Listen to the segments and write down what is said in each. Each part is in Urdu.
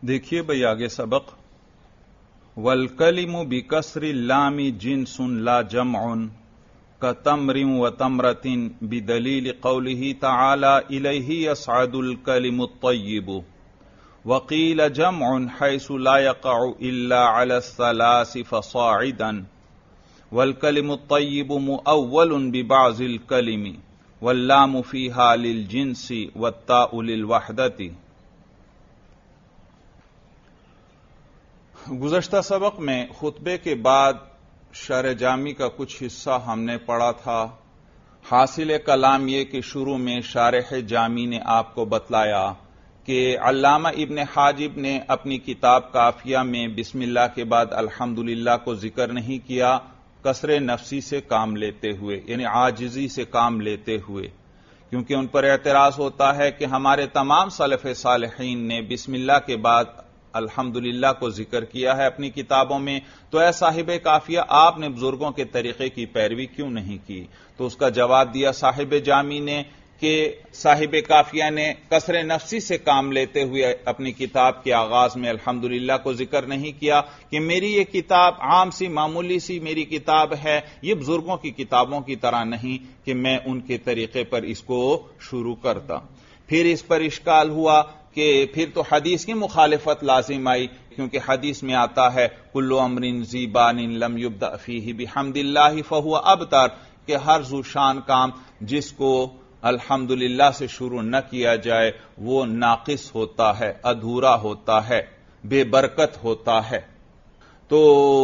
دیکھیے بھائی آگے سبق والکلم بکسر اللام جنس لا جمع کتمر وتمرۃ بدلیل قوله تعالی الیہ یصعد الکلم الطیب وقیل جمع حیث لا یقع الا علی الثلاث فصاعدا والکلم الطیب مؤول ببعض الکلم واللام فیہا للجنس والتاء للوحدۃ۔ گزشتہ سبق میں خطبے کے بعد شرح جامی کا کچھ حصہ ہم نے پڑھا تھا۔ حاصل کلام یہ کہ شروع میں شارح جامی نے آپ کو بتلایا کہ علامہ ابن حاجب نے اپنی کتاب کافیہ میں بسم اللہ کے بعد الحمدللہ کو ذکر نہیں کیا، کسر نفسی سے کام لیتے ہوئے، یعنی عاجزی سے کام لیتے ہوئے، کیونکہ ان پر اعتراض ہوتا ہے کہ ہمارے تمام سلف صالحین نے بسم اللہ کے بعد الحمدللہ کو ذکر کیا ہے اپنی کتابوں میں، تو اے صاحب کافیہ آپ نے بزرگوں کے طریقے کی پیروی کیوں نہیں کی؟ تو اس کا جواب دیا صاحب جامی نے کہ صاحب کافیہ نے کسر نفسی سے کام لیتے ہوئے اپنی کتاب کے آغاز میں الحمدللہ کو ذکر نہیں کیا کہ میری یہ کتاب عام سی معمولی سی میری کتاب ہے، یہ بزرگوں کی کتابوں کی طرح نہیں کہ میں ان کے طریقے پر اس کو شروع کرتا۔ پھر اس پر اشکال ہوا کہ پھر تو حدیث کی مخالفت لازم آئی، کیونکہ حدیث میں آتا ہے کل امر ذی بال لم یبدأ فیہ بحمد اللہ فہو ابتر، کہ ہر ذو شان کام جس کو الحمدللہ سے شروع نہ کیا جائے وہ ناقص ہوتا ہے، ادھورا ہوتا ہے، بے برکت ہوتا ہے۔ تو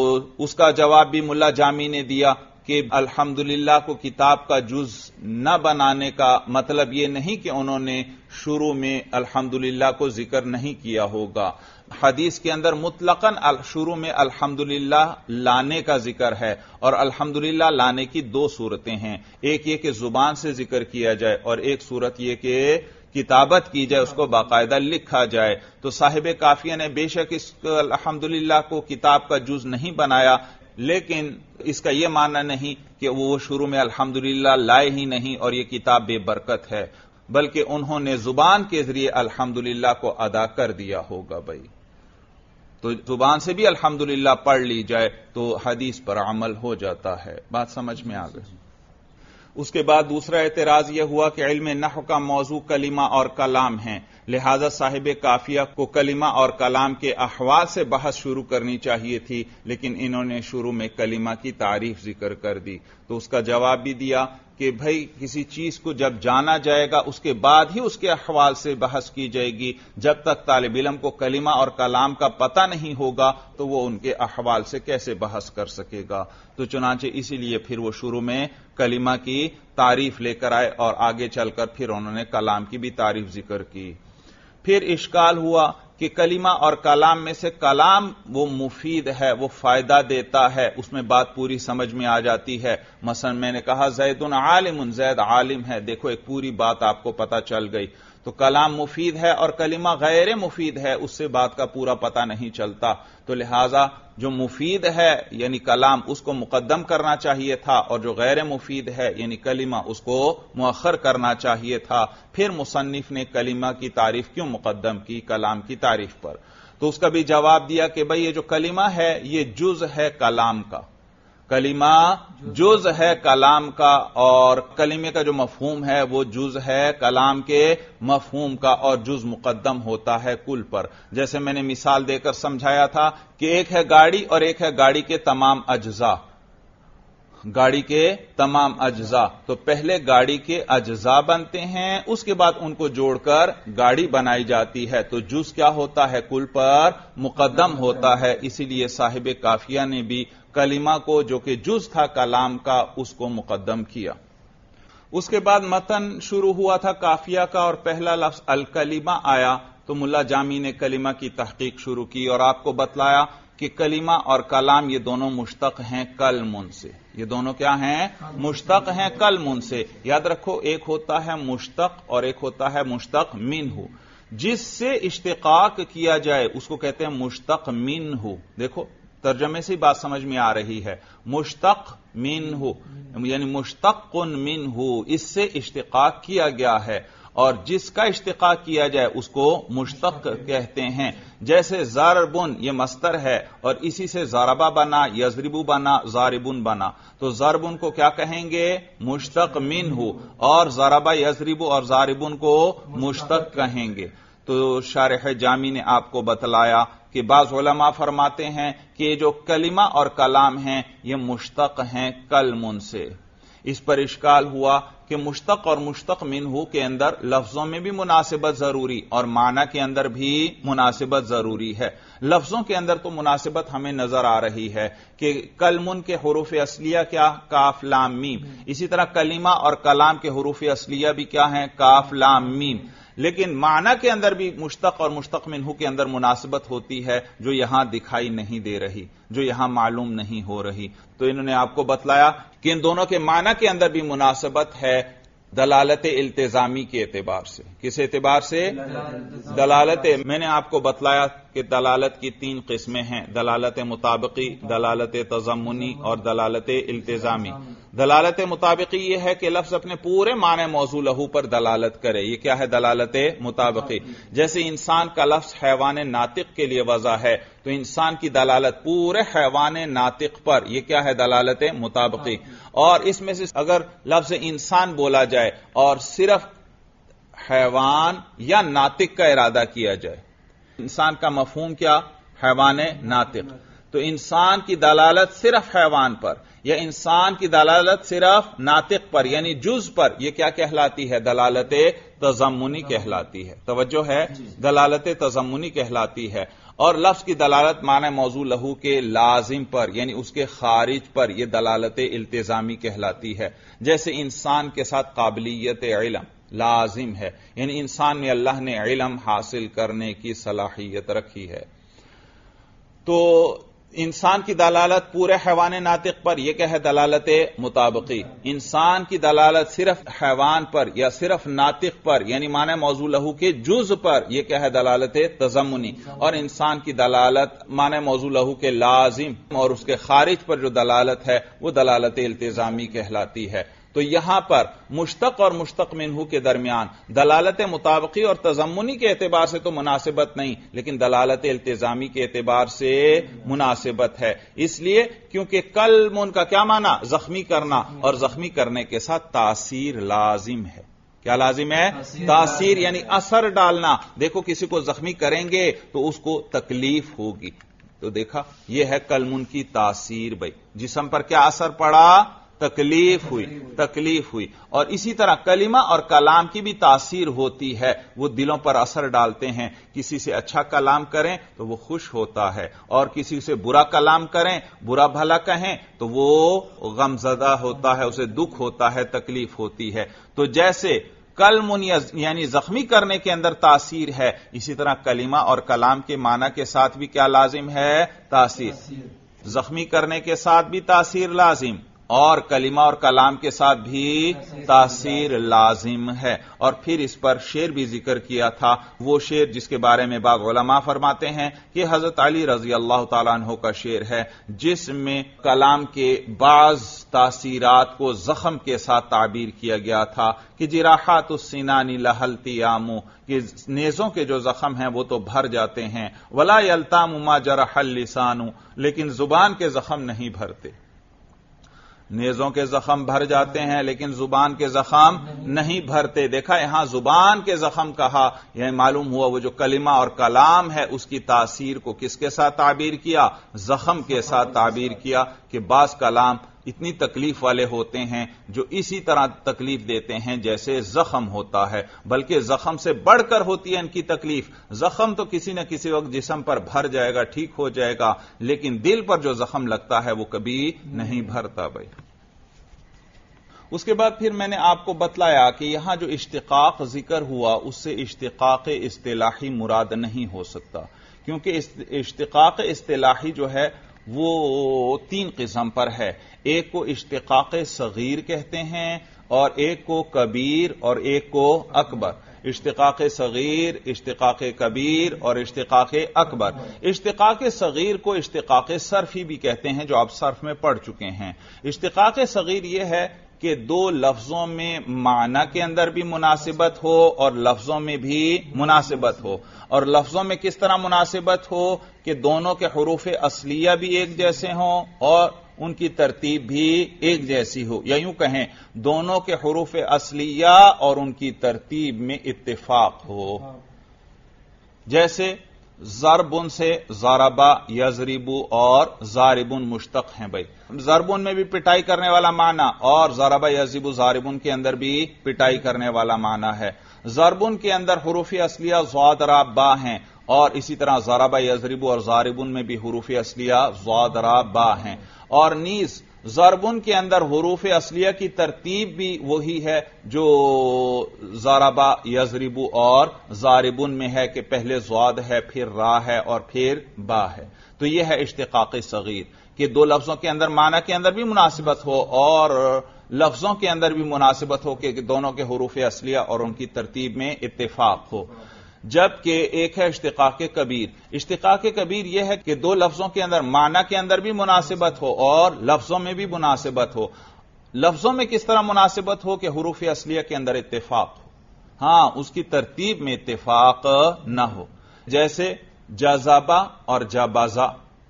اس کا جواب بھی ملا جامی نے دیا کہ الحمدللہ کو کتاب کا جز نہ بنانے کا مطلب یہ نہیں کہ انہوں نے شروع میں الحمدللہ کو ذکر نہیں کیا ہوگا۔ حدیث کے اندر مطلقاً شروع میں الحمدللہ لانے کا ذکر ہے، اور الحمدللہ لانے کی دو صورتیں ہیں، ایک یہ کہ زبان سے ذکر کیا جائے اور ایک صورت یہ کہ کتابت کی جائے، اس کو باقاعدہ لکھا جائے۔ تو صاحب کافیہ نے بے شک اس الحمدللہ کو کتاب کا جز نہیں بنایا، لیکن اس کا یہ معنی نہیں کہ وہ شروع میں الحمدللہ لائے ہی نہیں اور یہ کتاب بے برکت ہے، بلکہ انہوں نے زبان کے ذریعے الحمدللہ کو ادا کر دیا ہوگا۔ بھائی تو زبان سے بھی الحمدللہ پڑھ لی جائے تو حدیث پر عمل ہو جاتا ہے۔ بات سمجھ میں آ گئی؟ اس کے بعد دوسرا اعتراض یہ ہوا کہ علم نحو کا موضوع کلمہ اور کلام ہیں، لہذا صاحب کافیہ کو کلمہ اور کلام کے احوال سے بحث شروع کرنی چاہیے تھی، لیکن انہوں نے شروع میں کلمہ کی تعریف ذکر کر دی۔ تو اس کا جواب بھی دیا کہ بھائی کسی چیز کو جب جانا جائے گا اس کے بعد ہی اس کے احوال سے بحث کی جائے گی، جب تک طالب علم کو کلمہ اور کلام کا پتہ نہیں ہوگا تو وہ ان کے احوال سے کیسے بحث کر سکے گا؟ تو چنانچہ اسی لیے پھر وہ شروع میں کلمہ کی تعریف لے کر آئے اور آگے چل کر پھر انہوں نے کلام کی بھی تعریف ذکر کی۔ پھر اشکال ہوا کہ کلمہ اور کلام میں سے کلام وہ مفید ہے، وہ فائدہ دیتا ہے، اس میں بات پوری سمجھ میں آ جاتی ہے۔ مثلا میں نے کہا زید عالم، زید عالم ہے، دیکھو ایک پوری بات آپ کو پتہ چل گئی۔ تو کلام مفید ہے اور کلمہ غیر مفید ہے، اس سے بات کا پورا پتہ نہیں چلتا، تو لہذا جو مفید ہے یعنی کلام اس کو مقدم کرنا چاہیے تھا، اور جو غیر مفید ہے یعنی کلمہ اس کو مؤخر کرنا چاہیے تھا۔ پھر مصنف نے کلمہ کی تعریف کیوں مقدم کی کلام کی تعریف پر؟ تو اس کا بھی جواب دیا کہ بھئی یہ جو کلمہ ہے یہ جز ہے کلام کا، کلمہ جز ہے کلام کا، اور کلمے کا جو مفہوم ہے وہ جز ہے کلام کے مفہوم کا، اور جز مقدم ہوتا ہے کل پر۔ جیسے میں نے مثال دے کر سمجھایا تھا کہ ایک ہے گاڑی اور ایک ہے گاڑی کے تمام اجزاء، گاڑی کے تمام اجزاء، تو پہلے گاڑی کے اجزاء بنتے ہیں، اس کے بعد ان کو جوڑ کر گاڑی بنائی جاتی ہے، تو جز کیا ہوتا ہے؟ کل پر مقدم ہوتا ہے۔ اسی لیے صاحب کافیہ نے بھی کلمہ کو جو کہ جز تھا کلام کا اس کو مقدم کیا۔ اس کے بعد متن شروع ہوا تھا کافیہ کا، اور پہلا لفظ الکلمہ آیا تو ملا جامی نے کلمہ کی تحقیق شروع کی اور آپ کو بتلایا کہ کلمہ اور کلام یہ دونوں مشتق ہیں کلمن سے۔ یہ دونوں کیا ہیں؟ مشتق ہیں کلمن سے۔ یاد رکھو ایک ہوتا ہے مشتق اور ایک ہوتا ہے مشتق منہ۔ جس سے اشتقاق کیا جائے اس کو کہتے ہیں مشتق منہ۔ دیکھو ترجمے سے بات سمجھ میں آ رہی ہے، مشتق منہ یعنی مشتق منہ، اس سے اشتقاق کیا گیا ہے، اور جس کا اشتقاق کیا جائے اس کو مشتق کہتے ہیں. جیسے ضربن یہ مصدر ہے اور اسی سے ضربہ بنا، یضربو بنا، ضاربن بنا، تو ضربن کو کیا کہیں گے؟ مشتق منہ، اور ضربہ یضربو اور ضاربن کو مشتق کہیں گے. تو شارح جامی نے آپ کو بتلایا کہ بعض علماء فرماتے ہیں کہ یہ جو کلمہ اور کلام ہیں یہ مشتق ہیں کلمن سے. اس پر اشکال ہوا کہ مشتق اور مشتق منہ کے اندر لفظوں میں بھی مناسبت ضروری اور معنی کے اندر بھی مناسبت ضروری ہے. لفظوں کے اندر تو مناسبت ہمیں نظر آ رہی ہے کہ کلمن کے حروف اصلیہ کیا؟ کاف لام میم. اسی طرح کلمہ اور کلام کے حروف اصلیہ بھی کیا ہیں؟ کاف لام میم. لیکن معنی کے اندر بھی مشتق اور مشتق منہ کے اندر مناسبت ہوتی ہے جو یہاں دکھائی نہیں دے رہی، جو یہاں معلوم نہیں ہو رہی. تو انہوں نے آپ کو بتلایا کہ ان دونوں کے معنی کے اندر بھی مناسبت ہے دلالت التزامی کے اعتبار سے. کس اعتبار سے؟ دلالت. میں نے آپ کو بتلایا کہ دلالت کی 3 قسمیں ہیں: دلالت مطابقی، دلالت تضمنی اور دلالت التزامی. دلالت مطابقی یہ ہے کہ لفظ اپنے پورے معنی موضوع لہو پر دلالت کرے. یہ کیا ہے؟ دلالت مطابقی. جیسے انسان کا لفظ حیوان ناطق کے لیے وضع ہے تو انسان کی دلالت پورے حیوان ناطق پر، یہ کیا ہے؟ دلالت مطابقی. اور اس میں سے اگر لفظ انسان بولا جائے اور صرف حیوان یا ناطق کا ارادہ کیا جائے، انسان کا مفہوم کیا؟ حیوان ناطق. تو انسان کی دلالت صرف حیوان پر یا انسان کی دلالت صرف ناطق پر یعنی جز پر، یہ کیا کہلاتی ہے؟ دلالت تضمنی کہلاتی ہے. توجہ ہے؟ دلالت تضمنی کہلاتی ہے. اور لفظ کی دلالت معنی موضوع لہو کے لازم پر یعنی اس کے خارج پر، یہ دلالت التزامی کہلاتی ہے. جیسے انسان کے ساتھ قابلیت علم لازم ہے، یعنی انسان میں اللہ نے علم حاصل کرنے کی صلاحیت رکھی ہے. تو انسان کی دلالت پورے حیوان ناطق پر، یہ کیا ہے؟ دلالت مطابقی. انسان کی دلالت صرف حیوان پر یا صرف ناطق پر یعنی معنی موضوع لہو کے جز پر، یہ کیا ہے؟ دلالت تضمنی. اور انسان کی دلالت معنی موضوع لہو کے لازم اور اس کے خارج پر جو دلالت ہے وہ دلالت التزامی کہلاتی ہے. تو یہاں پر مشتق اور مشتق منہ کے درمیان دلالت مطابقی اور تضمنی کے اعتبار سے تو مناسبت نہیں، لیکن دلالت التزامی کے اعتبار سے مناسبت ہے. اس لیے کیونکہ کلمن کا کیا معنی؟ زخمی کرنا، اور زخمی کرنے کے ساتھ تاثیر لازم ہے. کیا لازم ہے؟ تاثیر یعنی اثر ڈالنا. دیکھو کسی کو زخمی کریں گے تو اس کو تکلیف ہوگی. تو دیکھا یہ ہے کلمن کی تاثیر. بھائی جسم پر کیا اثر پڑا؟ تکلیف ہوئی. اور اسی طرح کلمہ اور کلام کی بھی تاثیر ہوتی ہے، وہ دلوں پر اثر ڈالتے ہیں. کسی سے اچھا کلام کریں تو وہ خوش ہوتا ہے، اور کسی سے برا کلام کریں، برا بھلا کہیں تو وہ غم زدہ ہوتا ہے، اسے دکھ ہوتا ہے، تکلیف ہوتی ہے. تو جیسے کلمن یعنی زخمی کرنے کے اندر تاثیر ہے، اسی طرح کلمہ اور کلام کے معنی کے ساتھ بھی کیا لازم ہے؟ تاثیر. زخمی کرنے کے ساتھ بھی تاثیر لازم اور کلمہ اور کلام کے ساتھ بھی تاثیر لازم ہے. اور پھر اس پر شعر بھی ذکر کیا تھا، وہ شعر جس کے بارے میں بعض علماء فرماتے ہیں کہ حضرت علی رضی اللہ تعالیٰ عنہ کا شعر ہے جس میں کلام کے بعض تاثیرات کو زخم کے ساتھ تعبیر کیا گیا تھا کہ جراحات السنان لہلتیام، کہ نیزوں کے جو زخم ہیں وہ تو بھر جاتے ہیں، ولا یلتام ما جرح اللسان، لیکن زبان کے زخم نہیں بھرتے. نیزوں کے زخم بھر جاتے ہیں لیکن زبان کے زخم نہیں بھرتے. دیکھا یہاں زبان کے زخم کہا، یہ معلوم ہوا وہ جو کلمہ اور کلام ہے اس کی تاثیر کو کس کے ساتھ تعبیر کیا؟ زخم کے ساتھ تعبیر کیا. کہ بعض کلام اتنی تکلیف والے ہوتے ہیں جو اسی طرح تکلیف دیتے ہیں جیسے زخم ہوتا ہے، بلکہ زخم سے بڑھ کر ہوتی ہے ان کی تکلیف. زخم تو کسی نہ کسی وقت جسم پر بھر جائے گا، ٹھیک ہو جائے گا، لیکن دل پر جو زخم لگتا ہے وہ کبھی نہیں بھرتا. بھائی اس کے بعد پھر میں نے آپ کو بتلایا کہ یہاں جو اشتقاق ذکر ہوا اس سے اشتقاق اصطلاحی مراد نہیں ہو سکتا، کیونکہ اشتقاق اصطلاحی جو ہے وہ 3 قسم پر ہے. ایک کو اشتقاق صغیر کہتے ہیں، اور ایک کو کبیر، اور ایک کو اکبر. اشتقاق صغیر، اشتقاق کبیر اور اشتقاق اکبر۔ اشتقاق صغیر کو اشتقاق صرفی بھی کہتے ہیں، جو آپ صرف میں پڑھ چکے ہیں۔ اشتقاق صغیر یہ ہے کہ دو لفظوں میں معنی کے اندر بھی مناسبت ہو اور لفظوں میں بھی مناسبت ہو۔ اور لفظوں میں کس طرح مناسبت ہو کہ دونوں کے حروف اصلیہ بھی ایک جیسے ہوں اور ان کی ترتیب بھی ایک جیسی ہو، یا یوں کہیں دونوں کے حروف اصلیہ اور ان کی ترتیب میں اتفاق ہو۔ جیسے ضربن سے ضربا، یضربو اور ضاربن مشتق ہیں بھائی۔ ضربن میں بھی پٹائی کرنے والا معنی اور ضربا یضربو ضاربن کے اندر بھی پٹائی کرنے والا معنی ہے۔ ضربن کے اندر حروف اصلیہ ضاد را با ہیں، اور اسی طرح ضربا یضربو اور ضاربن میں بھی حروف اصلیہ ضاد را با ہیں۔ اور نیز ضربن کے اندر حروف اصلیہ کی ترتیب بھی وہی ہے جو ضربا یضربو اور ضاربن میں ہے کہ پہلے ضاد ہے، پھر را ہے اور پھر با ہے۔ تو یہ ہے اشتقاق صغیر کہ دو لفظوں کے اندر معنی کے اندر بھی مناسبت ہو اور لفظوں کے اندر بھی مناسبت ہو کہ دونوں کے حروف اصلیہ اور ان کی ترتیب میں اتفاق ہو۔ جبکہ ایک ہے اشتقاق کبیر۔ اشتقاق کبیر یہ ہے کہ دو لفظوں کے اندر معنی کے اندر بھی مناسبت ہو اور لفظوں میں بھی مناسبت ہو۔ لفظوں میں کس طرح مناسبت ہو کہ حروف اصلیہ کے اندر اتفاق ہو، ہاں اس کی ترتیب میں اتفاق نہ ہو۔ جیسے جذبہ اور جبزہ۔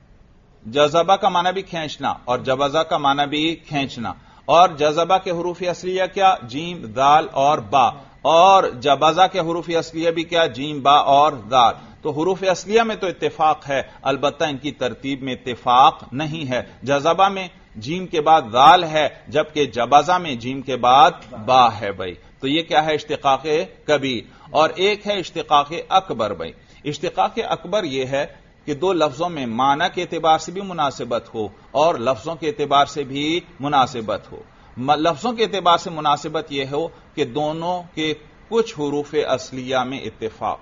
جذبہ کا معنی بھی کھینچنا اور جبزہ کا معنی بھی کھینچنا، اور جذبہ کے حروف اصلیہ کیا؟ جیم، دال اور با، اور جبزہ کے حروف اصلیہ بھی کیا؟ جیم، با اور دال۔ تو حروف اصلیہ میں تو اتفاق ہے، البتہ ان کی ترتیب میں اتفاق نہیں ہے۔ جذبہ میں جیم کے بعد دال ہے، جبکہ جبزہ میں جیم کے بعد با ہے بھائی۔ تو یہ کیا ہے؟ اشتقاق کبیر۔ اور ایک ہے اشتقاق اکبر بھائی۔ اشتقاق اکبر یہ ہے کہ دو لفظوں میں معنی کے اعتبار سے بھی مناسبت ہو اور لفظوں کے اعتبار سے بھی مناسبت ہو۔ لفظوں کے اعتبار سے مناسبت یہ ہو کہ دونوں کے کچھ حروف اصلیہ میں اتفاق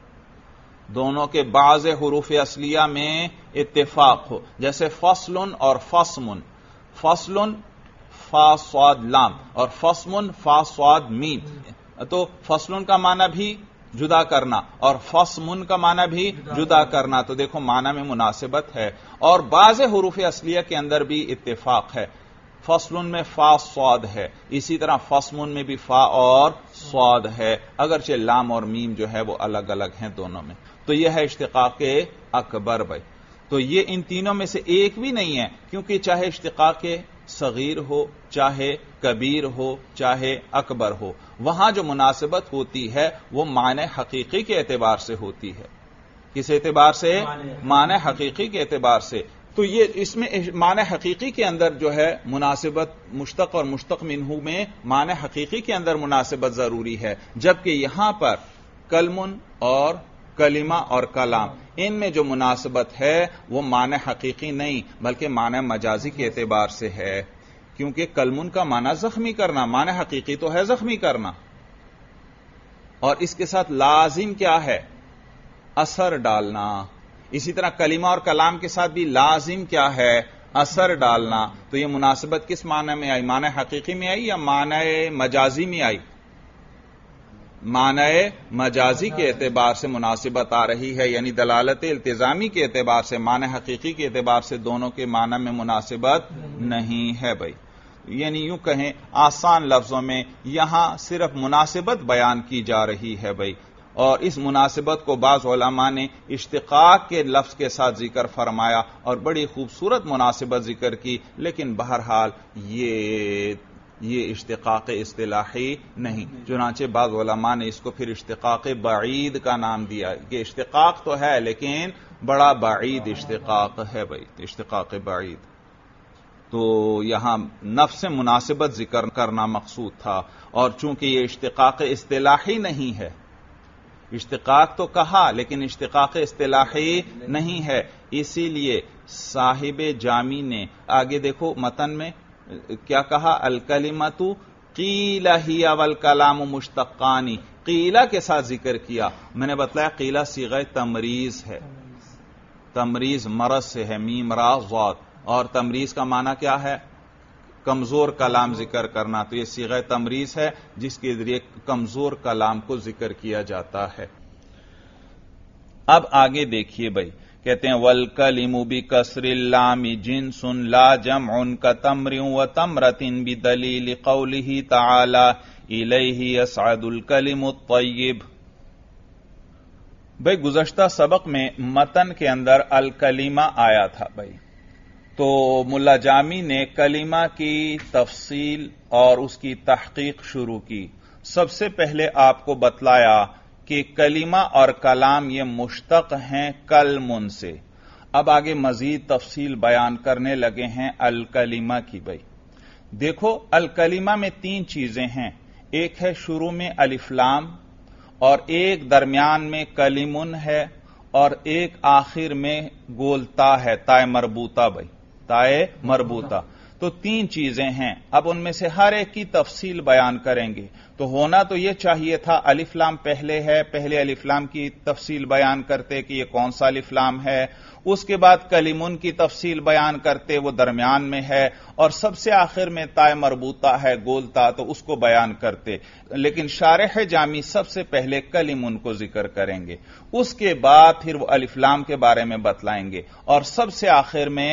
ہو، دونوں کے بعض حروف اصلیہ میں اتفاق ہو۔ جیسے فصل اور فصمن۔ فصل فا صاد لام اور فصمن فا صاد میم۔ تو فصل کا معنی بھی جدا کرنا اور فصمن کا معنی بھی جدا کرنا، تو دیکھو معنی میں مناسبت ہے اور بعض حروف اصلیہ کے اندر بھی اتفاق ہے۔ فصل میں فا صاد ہے، اسی طرح فصمن میں بھی فا اور صاد ہے، اگرچہ لام اور میم جو ہے وہ الگ الگ ہیں دونوں میں۔ تو یہ ہے اشتقاق اکبر بھائی۔ تو یہ ان تینوں میں سے ایک بھی نہیں ہے، کیونکہ چاہے اشتقاق صغیر ہو، چاہے کبیر ہو، چاہے اکبر ہو، وہاں جو مناسبت ہوتی ہے وہ معنی حقیقی کے اعتبار سے ہوتی ہے۔ کس اعتبار سے؟ معنی حقیقی کے اعتبار سے۔ تو یہ اس میں معنی حقیقی کے اندر جو ہے مناسبت، مشتق اور مشتق منہ میں معنی حقیقی کے اندر مناسبت ضروری ہے، جبکہ یہاں پر کلمن اور کلمہ اور کلام ان میں جو مناسبت ہے وہ معنی حقیقی نہیں بلکہ معنی مجازی کے اعتبار سے ہے، کیونکہ کلمن کا معنی زخمی کرنا، معنی حقیقی تو ہے زخمی کرنا، اور اس کے ساتھ لازم کیا ہے؟ اثر ڈالنا۔ اسی طرح کلمہ اور کلام کے ساتھ بھی لازم کیا ہے؟ اثر ڈالنا۔ تو یہ مناسبت کس معنی میں آئی؟ معنی حقیقی میں آئی یا معنی مجازی میں آئی؟ معنی مجازی کے اعتبار سے مناسبت آ رہی ہے، یعنی دلالت التزامی کے اعتبار سے، معنی حقیقی کے اعتبار سے دونوں کے معنی میں مناسبت نہیں ہے بھائی۔ یعنی یوں کہیں آسان لفظوں میں یہاں صرف مناسبت بیان کی جا رہی ہے بھائی، اور اس مناسبت کو بعض علماء نے اشتقاق کے لفظ کے ساتھ ذکر فرمایا اور بڑی خوبصورت مناسبت ذکر کی، لیکن بہرحال یہ اشتقاق اصطلاحی نہیں، چنانچہ بعض علماء نے اس کو پھر اشتقاق بعید کا نام دیا کہ اشتقاق تو ہے لیکن بڑا بعید اشتقاق ہے بھائی، اشتقاق بعید۔ تو یہاں نفس مناسبت ذکر کرنا مقصود تھا، اور چونکہ یہ اشتقاق اصطلاحی نہیں ہے، اشتقاق تو کہا لیکن اشتقاق اصطلاحی نہیں ہے، اسی لیے صاحب جامی نے آگے دیکھو متن میں کیا کہا؟ الکلمۃ قیل ہی والکلام مشتقان، قیلہ کے ساتھ ذکر کیا۔ میں نے بتلایا قیلہ صیغہ تمریز ہے، تمریز مرض سے ہے، میم را ضاد، اور تمریز کا معنی کیا ہے؟ کمزور کلام ذکر کرنا، تو یہ صیغہ تمریض ہے جس کے ذریعے کمزور کلام کو ذکر کیا جاتا ہے۔ اب آگے دیکھیے بھائی، کہتے ہیں وَالْكَلِمُ بِكَسْرِ اللَّامِ جِنْسٌ لَا جَمْعٌ كَتَمْرٍ وَتَمْرَةٍ بِدَلِيلِ قَوْلِهِ تَعَالَى إِلَيْهِ يَصْعَدُ الْكَلِمُ الطَّيِّبُ۔ بھائی گزشتہ سبق میں متن کے اندر الکلیمہ آیا تھا بھائی، تو ملا جامی نے کلمہ کی تفصیل اور اس کی تحقیق شروع کی۔ سب سے پہلے آپ کو بتلایا کہ کلمہ اور کلام یہ مشتق ہیں کلمن سے۔ اب آگے مزید تفصیل بیان کرنے لگے ہیں الکلیمہ کی۔ بھائی دیکھو، الکلیمہ میں 3 چیزیں ہیں، ایک ہے شروع میں الف لام، اور ایک درمیان میں کلمن ہے، اور ایک آخر میں گول تا ہے، تائے مربوطہ۔ بھائی تائے مربوطہ، تو 3 چیزیں ہیں۔ اب ان میں سے ہر ایک کی تفصیل بیان کریں گے۔ تو ہونا تو یہ چاہیے تھا الف لام پہلے ہے، پہلے الف لام کی تفصیل بیان کرتے کہ یہ کون سا الف لام ہے، اس کے بعد کلمن کی تفصیل بیان کرتے وہ درمیان میں ہے، اور سب سے آخر میں تائے مربوطہ ہے گول تا، تو اس کو بیان کرتے۔ لیکن شارح جامی سب سے پہلے کلمن کو ذکر کریں گے، اس کے بعد پھر وہ الف لام کے بارے میں بتلائیں گے، اور سب سے آخر میں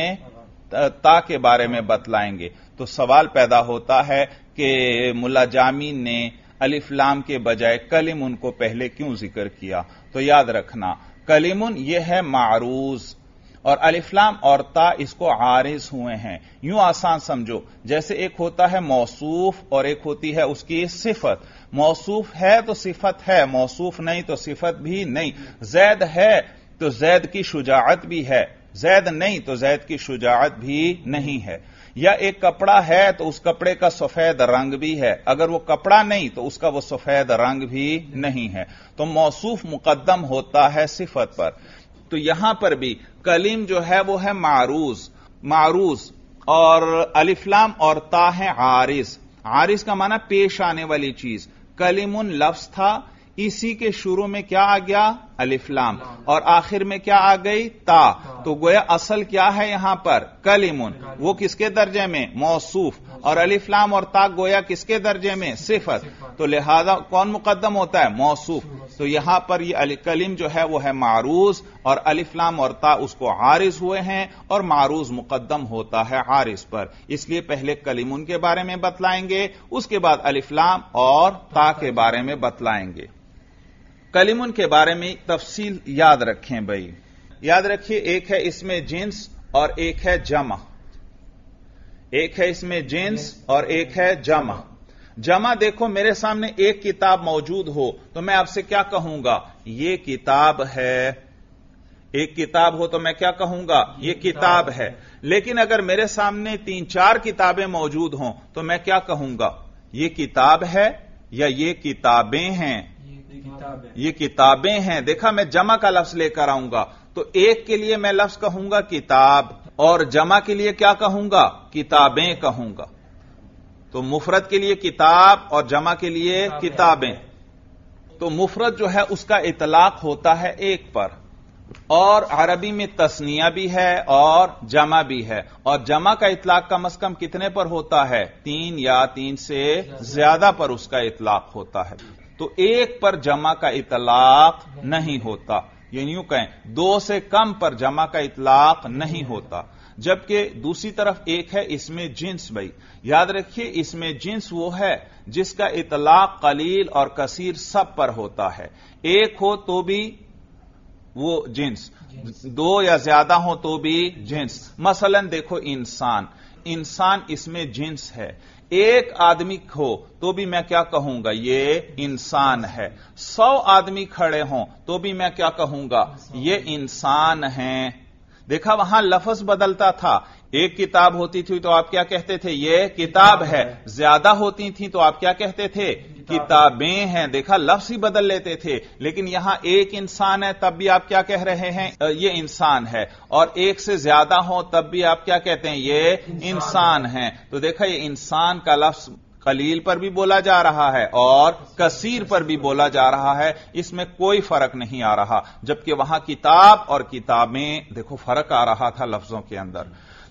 تا کے بارے میں بتلائیں گے۔ تو سوال پیدا ہوتا ہے کہ ملا جامی نے الف لام کے بجائے کلمن کو پہلے کیوں ذکر کیا؟ تو یاد رکھنا، کلمن یہ ہے معروض، اور الف لام اور تا اس کو عارض ہوئے ہیں۔ یوں آسان سمجھو، جیسے ایک ہوتا ہے موصوف اور ایک ہوتی ہے اس کی صفت۔ موصوف ہے تو صفت ہے، موصوف نہیں تو صفت بھی نہیں۔ زید ہے تو زید کی شجاعت بھی ہے، زید نہیں تو زید کی شجاعت بھی نہیں ہے۔ یا ایک کپڑا ہے تو اس کپڑے کا سفید رنگ بھی ہے، اگر وہ کپڑا نہیں تو اس کا وہ سفید رنگ بھی نہیں ہے۔ تو موصوف مقدم ہوتا ہے صفت پر۔ تو یہاں پر بھی کلیم جو ہے وہ ہے معروض، اور الف لام اور تا ہے عارض۔ عارض کا معنی پیش آنے والی چیز۔ کلمن لفظ تھا، اسی کے شروع میں کیا آ گیا؟ الف لام، اور آخر میں کیا آ گئی؟ تا۔ تو گویا اصل کیا ہے یہاں پر؟ کلمن۔ وہ کس کے درجے میں؟ موصوف۔ اور الف لام اور تا گویا کس کے درجے میں؟ صفت۔ تو لہذا کون مقدم ہوتا ہے؟ موصوف۔ تو یہاں پر یہ کلم جو ہے وہ ہے معروض، اور الف لام اور تا اس کو عارض ہوئے ہیں، اور معروض مقدم ہوتا ہے عارض پر، اس لیے پہلے کلمن کے بارے میں بتلائیں گے، اس کے بعد الف لام اور تا کے بارے میں بتلائیں گے۔ کلمن کے بارے میں تفصیل یاد رکھیں بھائی، یاد رکھیے، ایک ہے اس میں جنس اور ایک ہے جمع۔ ایک ہے اس میں جنس اور ایک ہے جمع۔ جمع دیکھو، میرے سامنے ایک کتاب موجود ہو تو میں آپ سے کیا کہوں گا؟ یہ کتاب ہے۔ ایک کتاب ہو تو میں کیا کہوں گا؟ یہ کتاب ہے۔ لیکن اگر میرے سامنے 3-4 کتابیں موجود ہوں تو میں کیا کہوں گا؟ یہ کتاب ہے یا یہ کتابیں ہیں؟ یہ کتابیں ہیں۔ دیکھا، میں جمع کا لفظ لے کر آؤں گا تو ایک کے لیے میں لفظ کہوں گا کتاب، اور جمع کے لیے کیا کہوں گا؟ کتابیں کہوں گا۔ تو مفرد کے لیے کتاب اور جمع کے لیے کتابیں۔ تو مفرد جو ہے اس کا اطلاق ہوتا ہے ایک پر، اور عربی میں تثنیہ بھی ہے اور جمع بھی ہے، اور جمع کا اطلاق کم از کم کتنے پر ہوتا ہے؟ 3 یا 3 سے زیادہ پر اس کا اطلاق ہوتا ہے۔ تو ایک پر جمع کا اطلاق نہیں ہوتا، یعنی یوں کہیں 2 سے کم پر جمع کا اطلاق نہیں ہوتا۔ جبکہ دوسری طرف ایک ہے اس میں جنس۔ بھائی یاد رکھیے، اس میں جنس وہ ہے جس کا اطلاق قلیل اور کثیر سب پر ہوتا ہے۔ ایک ہو تو بھی وہ جنس، 2 یا زیادہ ہو تو بھی جنس۔ مثلا دیکھو، انسان اس میں جنس ہے۔ ایک آدمی ہو تو بھی میں کیا کہوں گا؟ یہ انسان ہے۔ 100 آدمی کھڑے ہوں تو بھی میں کیا کہوں گا؟ یہ انسان ہیں۔ دیکھا، وہاں لفظ بدلتا تھا۔ ایک کتاب ہوتی تھی تو آپ کیا کہتے تھے؟ یہ کتاب ہے۔ زیادہ ہوتی تھیں تو آپ کیا کہتے تھے؟ کتابیں ہیں۔ دیکھا، لفظ ہی بدل لیتے تھے، لیکن یہاں ایک انسان ہے تب بھی آپ کیا کہہ رہے ہیں؟ یہ انسان ہے۔ اور ایک سے زیادہ ہو تب بھی آپ کیا کہتے ہیں؟ یہ انسان ہیں۔ تو دیکھا، یہ انسان کا لفظ قلیل پر بھی بولا جا رہا ہے اور کثیر پر بھی بولا جا رہا ہے، اس میں کوئی فرق نہیں آ رہا۔ جبکہ وہاں کتاب اور کتابیں، دیکھو فرق آ رہا تھا لفظوں کے اندر۔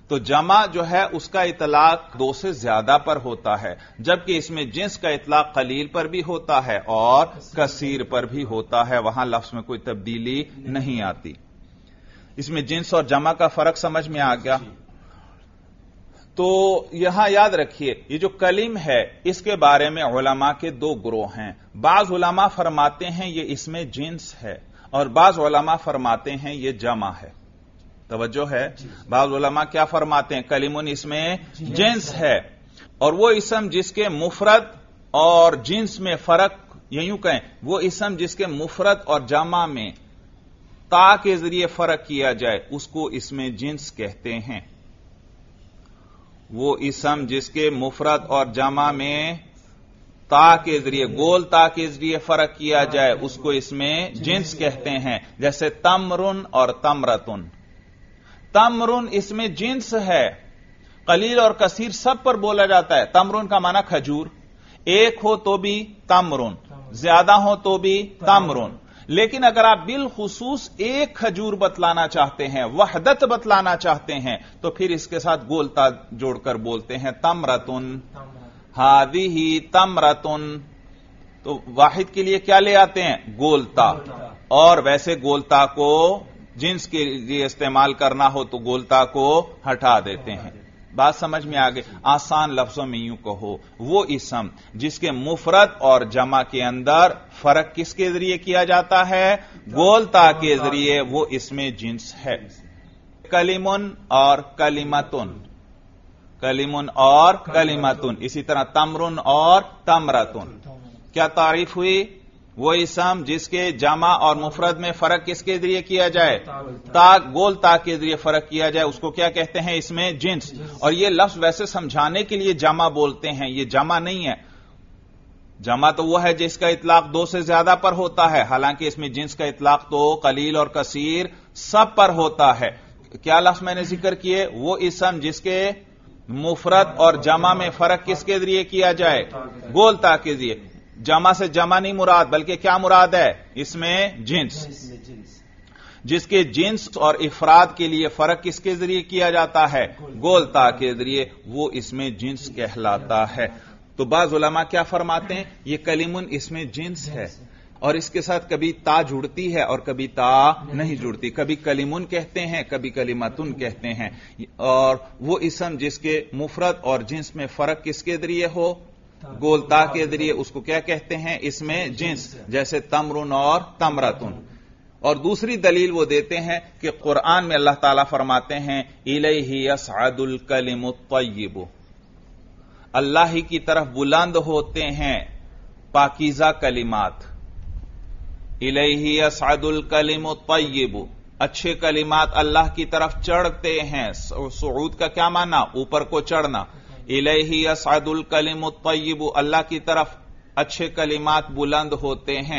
تو جمع جو ہے اس کا اطلاق 2 سے زیادہ پر ہوتا ہے، جبکہ اس میں جنس کا اطلاق قلیل پر بھی ہوتا ہے اور کثیر پر بھی ہوتا ہے، وہاں لفظ میں کوئی تبدیلی نہیں آتی۔ اس میں جنس اور جمع کا فرق سمجھ میں آ گیا؟ تو یہاں یاد رکھیے یہ جو کلم ہے اس کے بارے میں علماء کے 2 گروہ ہیں۔ بعض علماء فرماتے ہیں یہ اس میں جنس ہے اور بعض علماء فرماتے ہیں یہ جمع ہے۔ توجہ ہے؟ بعض علماء کیا فرماتے ہیں؟ کلمن اس میں جنس ہے، اور وہ اسم جس کے مفرد اور جنس میں فرق، یوں کہیں وہ اسم جس کے مفرد اور جمع میں تا کے ذریعے فرق کیا جائے اس کو اس میں جنس کہتے ہیں۔ وہ اسم جس کے مفرد اور جمع میں تا کے ذریعے، گول تا کے ذریعے فرق کیا جائے اس کو اس میں جنس کہتے ہیں، جیسے تمرن اور تمرتن۔ تمرن اس میں جنس ہے، قلیل اور کثیر سب پر بولا جاتا ہے۔ تمرن کا معنی کھجور، ایک ہو تو بھی تمرن، زیادہ ہو تو بھی تمرن۔ لیکن اگر آپ بالخصوص ایک کھجور بتلانا چاہتے ہیں، وحدت بتلانا چاہتے ہیں، تو پھر اس کے ساتھ گولتا جوڑ کر بولتے ہیں تمرتن، ہادیہی تمرتن۔ تو واحد کے لیے کیا لے آتے ہیں؟ گولتا، اور ویسے گولتا کو جنس کے لیے استعمال کرنا ہو تو گولتا کو ہٹا دیتے ہیں۔ بات سمجھ میں آگے؟ آسان لفظوں میں یوں کہو، وہ اسم جس کے مفرد اور جمع کے اندر فرق کس کے ذریعے کیا جاتا ہے؟ گولتا کے ذریعے، وہ اس میں جنس ہے۔ کلمن اور کلمتن، کلمن اور کلمتن، اسی طرح تمرن اور تمرتن۔ کیا تعریف ہوئی؟ وہ اسم جس کے جمع اور مفرد میں فرق کس کے ذریعے کیا جائے؟ گول تا کے ذریعے فرق کیا جائے اس کو کیا کہتے ہیں؟ اس میں جنس۔ اور یہ لفظ ویسے سمجھانے کے لیے جمع بولتے ہیں، یہ جمع نہیں ہے۔ جمع تو وہ ہے جس کا اطلاق 2 سے زیادہ پر ہوتا ہے، حالانکہ اس میں جنس کا اطلاق تو قلیل اور کثیر سب پر ہوتا ہے۔ کیا لفظ میں نے ذکر کیے؟ وہ اسم جس کے مفرد اور جمع میں فرق کس کے ذریعے کیا جائے؟ گول تا کے ذریعے۔ جمع سے جمع نہیں مراد، بلکہ کیا مراد ہے؟ اس میں جنس، جس کے جنس اور افراد کے لیے فرق کس کے ذریعے کیا جاتا ہے؟ گول تا کے ذریعے، وہ اس میں جنس کہلاتا ہے۔ تو بعض علماء کیا فرماتے ہیں؟ یہ کلمن اس میں جنس ہے، اور اس کے ساتھ کبھی تا جڑتی ہے اور کبھی تا نہیں جڑتی، کبھی کلمن کہتے ہیں کبھی کلمتن کہتے ہیں۔ اور وہ اسم جس کے مفرد اور جنس میں فرق کس کے ذریعے ہو؟ گول تا کے ذریعے، اس کو کیا کہتے ہیں؟ اس میں جنس، جیسے تمرن اور تمرتن۔ اور دوسری دلیل وہ دیتے ہیں کہ قرآن میں اللہ تعالیٰ فرماتے ہیں الیہ یصعد الکلم الطیب، اللہ ہی کی طرف بلند ہوتے ہیں پاکیزہ کلمات۔ الیہ یصعد الکلم الطیب، اچھے کلمات اللہ کی طرف چڑھتے ہیں۔ صعود کا کیا معنی؟ اوپر کو چڑھنا۔ الیہ یصعد الکلم الطیب، اللہ کی طرف اچھے کلمات بلند ہوتے ہیں۔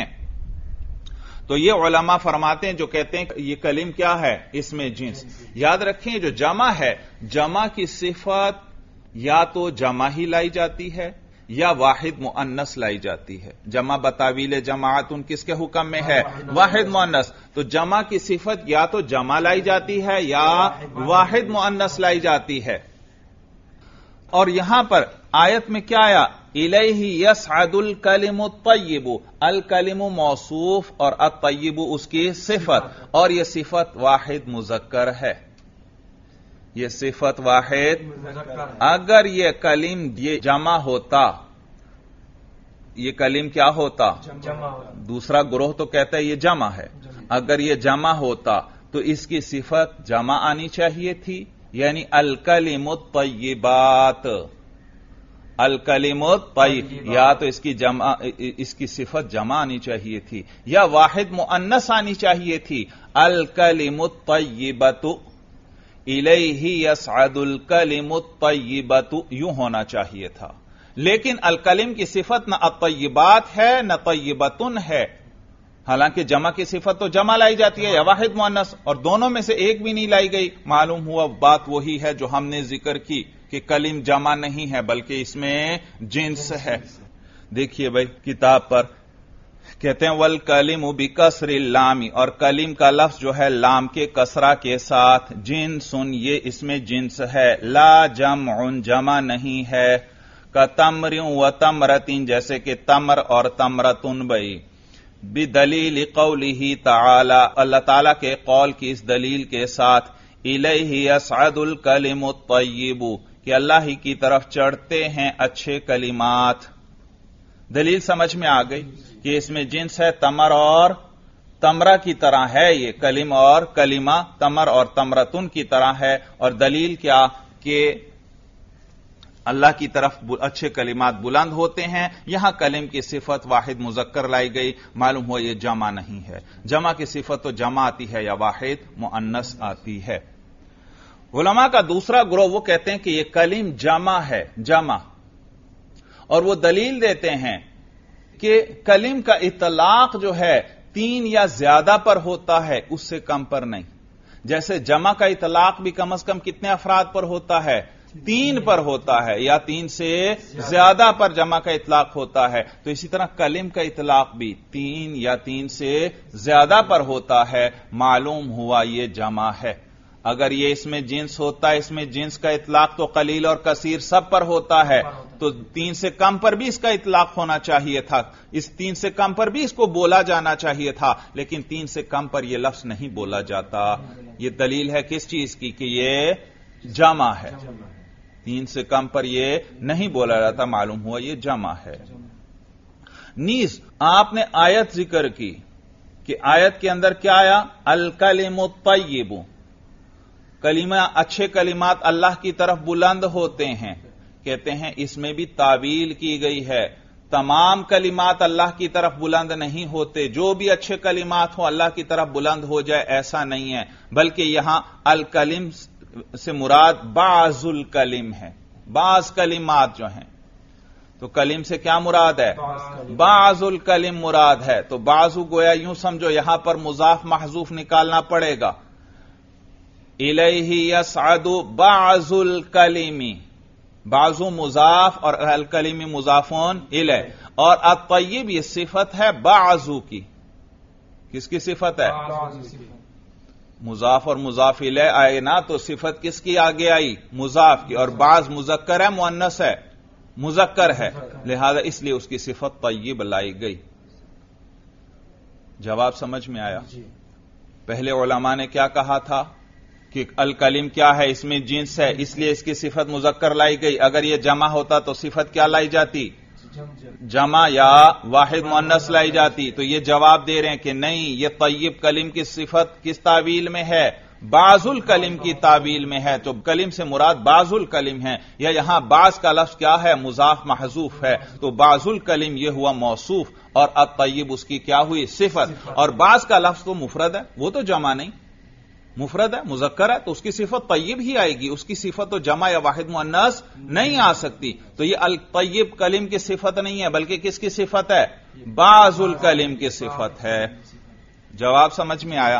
تو یہ علماء فرماتے ہیں جو کہتے ہیں کہ یہ کلم کیا ہے؟ اس میں جنس۔ یاد رکھیں جو جمع ہے، جمع کی صفت یا تو جمع ہی لائی جاتی ہے یا واحد مؤنث لائی جاتی ہے۔ جمع بتاویل جماعت ان کس کے حکم میں ہے؟ واحد مؤنث۔ تو جمع کی صفت یا تو جمع لائی جاتی ہے یا واحد مؤنث لائی جاتی ہے۔ اور یہاں پر آیت میں کیا آیا؟ الیہ یصعد الکلم الطیب، الکلم موصوف اور الطیب اس کی صفت، اور یہ صفت واحد مذکر ہے۔ یہ صفت واحد، اگر یہ کلم یہ جمع ہوتا، یہ کلم کیا ہوتا؟ دوسرا گروہ تو کہتا ہے یہ جمع ہے، اگر یہ جمع ہوتا تو اس کی صفت جمع آنی چاہیے تھی، یعنی الکلم الطیبات، الکلم الطیب، یا تو اس کی صفت جمع آنی چاہیے تھی یا واحد مؤنث آنی چاہیے تھی۔ الکلم الطیبۃ، الیہ یصعد الکلم الطیبۃ، یوں ہونا چاہیے تھا۔ لیکن الکلم کی صفت نہ الطیبات ہے نہ طیبتن ہے، حالانکہ جمع کی صفت تو جمع لائی جاتی ہے یا واحد مؤنث، اور دونوں میں سے ایک بھی نہیں لائی گئی۔ معلوم ہوا بات وہی ہے جو ہم نے ذکر کی کہ کلم جمع نہیں ہے بلکہ اس میں جنس ہے۔ دیکھیے بھائی کتاب پر کہتے ہیں والکلم بکسر اللام، اور کلم کا لفظ جو ہے لام کے کسرہ کے ساتھ، جنسن یہ اس میں جنس ہے، لا جمع جمع نہیں ہے، کتمر و تمرتن جیسے کہ تمر اور تمرتن بئی، بدلیل قولہ تعالی اللہ تعالی کے قول کی اس دلیل کے ساتھ، الیہ یصعد الکلم الطیب کہ اللہ ہی کی طرف چڑھتے ہیں اچھے کلمات۔ دلیل سمجھ میں آ گئی کہ اس میں جنس ہے، تمر اور تمرہ کی طرح ہے، یہ کلم اور کلمہ تمر اور تمرتن کی طرح ہے، اور دلیل کیا کہ اللہ کی طرف اچھے کلمات بلند ہوتے ہیں۔ یہاں کلم کی صفت واحد مذکر لائی گئی، معلوم ہوا یہ جمع نہیں ہے، جمع کی صفت تو جمع آتی ہے یا واحد مؤنث آتی ہے۔ علماء کا دوسرا گروہ وہ کہتے ہیں کہ یہ کلم جمع ہے، جمع، اور وہ دلیل دیتے ہیں کہ کلم کا اطلاق جو ہے 3 یا زیادہ پر ہوتا ہے، اس سے کم پر نہیں۔ جیسے جمع کا اطلاق بھی کم از کم کتنے افراد پر ہوتا ہے؟ 3 پر ہوتا ہے، یا 3 سے زیادہ پر جمع کا اطلاق ہوتا ہے، تو اسی طرح کلم کا اطلاق بھی 3 یا 3 سے زیادہ پر ہوتا ہے، معلوم ہوا یہ جمع ہے۔ اگر یہ اس میں جنس ہوتا ہے، اس میں جنس کا اطلاق تو قلیل اور کثیر سب پر ہوتا ہے، تو 3 سے کم پر بھی اس کا اطلاق ہونا چاہیے تھا، اس 3 سے کم پر بھی اس کو بولا جانا چاہیے تھا، لیکن 3 سے کم پر یہ لفظ نہیں بولا جاتا۔ یہ دلیل ہے کس چیز کی؟ کہ یہ جمع ہے، 3 سے کم پر یہ نہیں بولا جاتا، معلوم ہوا یہ جمع ہے۔ نیز آپ نے آیت ذکر کی کہ آیت کے اندر کیا آیا؟ الکلم الطیب، کلمہ اچھے کلمات اللہ کی طرف بلند ہوتے ہیں۔ کہتے ہیں اس میں بھی تعویل کی گئی ہے، تمام کلمات اللہ کی طرف بلند نہیں ہوتے، جو بھی اچھے کلمات ہوں اللہ کی طرف بلند ہو جائے ایسا نہیں ہے، بلکہ یہاں الکلم سے مراد بعض الکلم ہے، بعض کلمات جو ہیں، تو کلم سے کیا مراد ہے؟ بعض الکلم مراد ہے، تو بعض گویا یوں سمجھو یہاں پر مضاف محذوف نکالنا پڑے گا، الیہ یصعد بعض الکلم، بعض مضاف اور الکلم مضافون الیہ، اور الطیب یہ صفت ہے بعض کی، کس کی صفت ہے؟ مضاف اور مضاف الیہ آئے نا، تو صفت کس کی آگے آئی؟ مضاف کی، اور بعض مذکر ہے مؤنث ہے؟ مذکر ہے، لہذا اس لیے اس کی صفت طیب لائی گئی۔ جواب سمجھ میں آیا؟ پہلے علماء نے کیا کہا تھا کہ الکلم کیا ہے؟ اس میں جنس ہے، اس لیے اس کی صفت مذکر لائی گئی، اگر یہ جمع ہوتا تو صفت کیا لائی جاتی؟ جمع یا واحد مؤنث لائی جاتی۔ تو یہ جواب دے رہے ہیں کہ نہیں، یہ طیب کلم کی صفت کس تعویل میں ہے؟ بعض الکلم کی تعویل میں ہے، تو کلم سے مراد بعض الکلم ہے، یا یہاں بعض کا لفظ کیا ہے؟ مضاف محذوف ہے، تو بعض الکلم یہ ہوا موصوف، اور الطیب اس کی کیا ہوئی؟ صفت، اور بعض کا لفظ تو مفرد ہے، وہ تو جمع نہیں، مفرد ہے، مذکر ہے، تو اس کی صفت طیب ہی آئے گی، اس کی صفت تو جمع یا واحد مؤنث نہیں آ سکتی، تو یہ الطیب کلم کی صفت نہیں ہے، بلکہ کس کی صفت ہے؟ بعض الکلم کی صفت ہے۔ جواب سمجھ میں آیا؟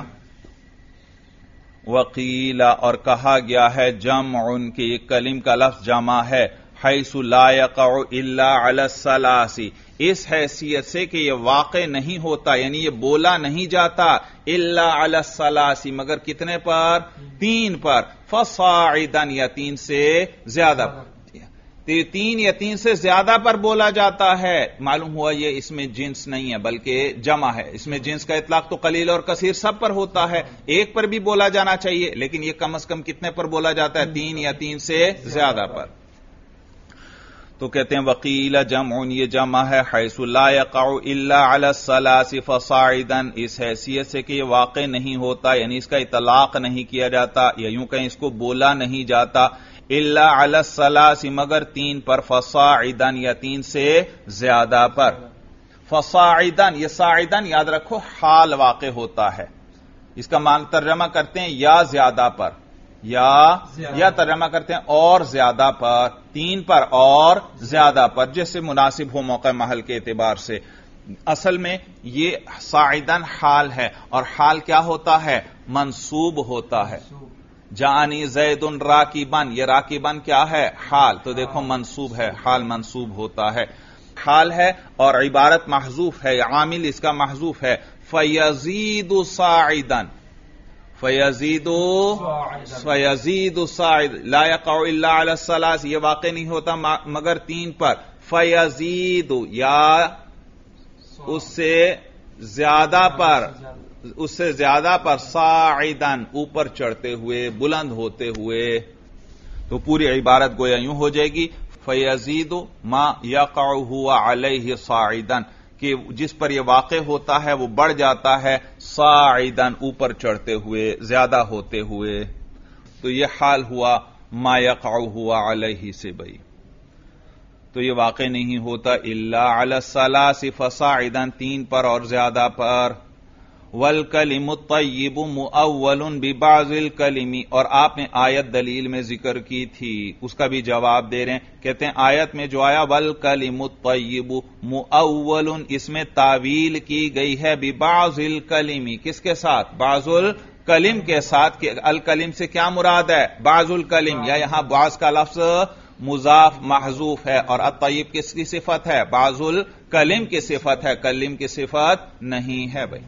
وقیل، اور کہا گیا ہے جمع کہ یہ کلم کا لفظ جمع ہے، حیث لا یقع الا علی الثلاث، اس حیثیت سے کہ یہ واقع نہیں ہوتا، یعنی یہ بولا نہیں جاتا، الا علی الثلاث مگر کتنے پر؟ 3 پر، فصاعدا یا 3 سے زیادہ پر، 3 یا 3 سے زیادہ پر بولا جاتا ہے، معلوم ہوا یہ اس میں جنس نہیں ہے بلکہ جمع ہے، اس میں جنس کا اطلاق تو قلیل اور کثیر سب پر ہوتا ہے، ایک پر بھی بولا جانا چاہیے، لیکن یہ کم از کم کتنے پر بولا جاتا ہے؟ 3 یا 3 سے زیادہ پر۔ تو کہتے ہیں وقیل جمع، یہ جمع ہے، حیث لا یقع الا علی الثلاث فصاعدا، اس حیثیت سے کہ یہ واقع نہیں ہوتا، یعنی اس کا اطلاق نہیں کیا جاتا، یا یوں کہیں اس کو بولا نہیں جاتا، الا علی الثلاث مگر 3 پر، فصاعدا یا 3 سے زیادہ پر۔ فصاعدا، یہ صاعدا یاد رکھو حال واقع ہوتا ہے، اس کا معنی ترجمہ کرتے ہیں یا زیادہ پر، یا ترجمہ کرتے ہیں اور زیادہ پر، 3 پر اور زیادہ پر، جس سے مناسب ہو موقع محل کے اعتبار سے۔ اصل میں یہ صاعدن حال ہے، اور حال کیا ہوتا ہے؟ منصوب ہوتا ہے، جانی زید راکبن، یہ راکبن کیا ہے؟ حال، تو دیکھو منصوب ہے، حال منصوب ہوتا ہے۔ حال ہے اور عبارت محذوف ہے، عامل اس کا محذوف ہے، فیزید صاعدا، فیزید صاعد، لا یقع الا علی الثلاث، یہ واقع نہیں ہوتا مگر 3 پر، فیزید یا اس سے زیادہ پر صاعدا اوپر چڑھتے ہوئے، بلند ہوتے ہوئے، تو پوری عبارت گویا یوں ہو جائے گی فیزید ما یقع ہوا علیہ صاعدا، کہ جس پر یہ واقع ہوتا ہے وہ بڑھ جاتا ہے صاعدا اوپر چڑھتے ہوئے، زیادہ ہوتے ہوئے، تو یہ حال ہوا ما یقع ہوا علیہ سے بھئی، تو یہ واقع نہیں ہوتا الا علی الثلاث فصاعدا، 3 پر اور زیادہ پر، والکلم الطیب مؤول ببعض الکلم، اور آپ نے آیت دلیل میں ذکر کی تھی، اس کا بھی جواب دے رہے ہیں، کہتے ہیں آیت میں جو آیا والکلم الطیب مؤول، اس میں تعویل کی گئی ہے ببعض الکلم، کس کے ساتھ؟ بعض الکلم کے ساتھ، کہ الکلم سے کیا مراد ہے؟ بعض الکلم، یا یہاں بعض کا لفظ مضاف محذوف ہے، اور الطیب کس کی صفت ہے؟ بعض الکلم کی صفت ہے، کلم کی صفت نہیں ہے بھائی۔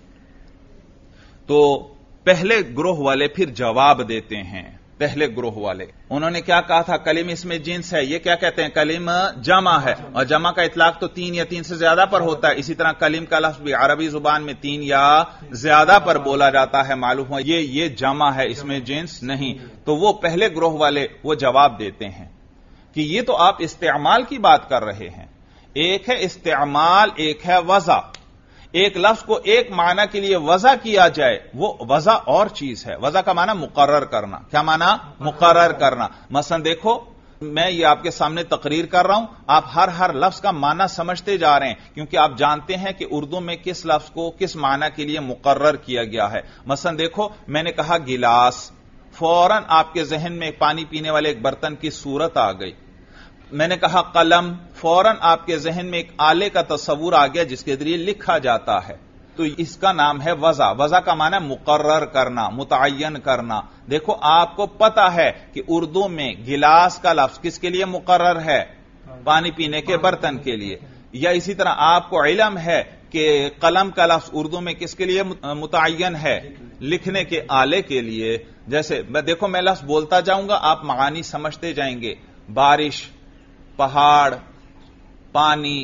تو پہلے گروہ والے پھر جواب دیتے ہیں، پہلے گروہ والے انہوں نے کیا کہا تھا؟ کلم اس میں جنس ہے، یہ کیا کہتے ہیں؟ کلم جمع ہے، اور جمع کا اطلاق تو 3 یا 3 سے زیادہ پر ہوتا ہے، اسی طرح کلم کا لفظ بھی عربی زبان میں 3 یا زیادہ پر بولا جاتا ہے، معلوم ہوا یہ جمع ہے، اس میں جنس نہیں۔ تو وہ پہلے گروہ والے وہ جواب دیتے ہیں کہ یہ تو آپ استعمال کی بات کر رہے ہیں، ایک ہے استعمال، ایک ہے وضع، ایک لفظ کو ایک معنی کے لیے وضع کیا جائے، وہ وضع اور چیز ہے۔ وضع کا معنی مقرر کرنا، کیا معنی؟ مقرر کرنا۔ مثلا دیکھو، میں یہ آپ کے سامنے تقریر کر رہا ہوں، آپ ہر لفظ کا معنی سمجھتے جا رہے ہیں، کیونکہ آپ جانتے ہیں کہ اردو میں کس لفظ کو کس معنی کے لیے مقرر کیا گیا ہے۔ مثلا دیکھو، میں نے کہا گلاس، فوراً آپ کے ذہن میں پانی پینے والے ایک برتن کی صورت آ گئی۔ میں نے کہا قلم، فوراً آپ کے ذہن میں ایک آلے کا تصور آ گیا جس کے ذریعے لکھا جاتا ہے، تو اس کا نام ہے وضع۔ وضع کا معنی مقرر کرنا، متعین کرنا۔ دیکھو، آپ کو پتا ہے کہ اردو میں گلاس کا لفظ کس کے لیے مقرر ہے؟ پانی پینے کے برتن کے لیے۔ یا اسی طرح آپ کو علم ہے کہ قلم کا لفظ اردو میں کس کے لیے متعین ہے؟ لکھنے کے آلے کے لیے۔ جیسے دیکھو، میں لفظ بولتا جاؤں گا، آپ معانی سمجھتے جائیں گے، بارش، پہاڑ، پانی،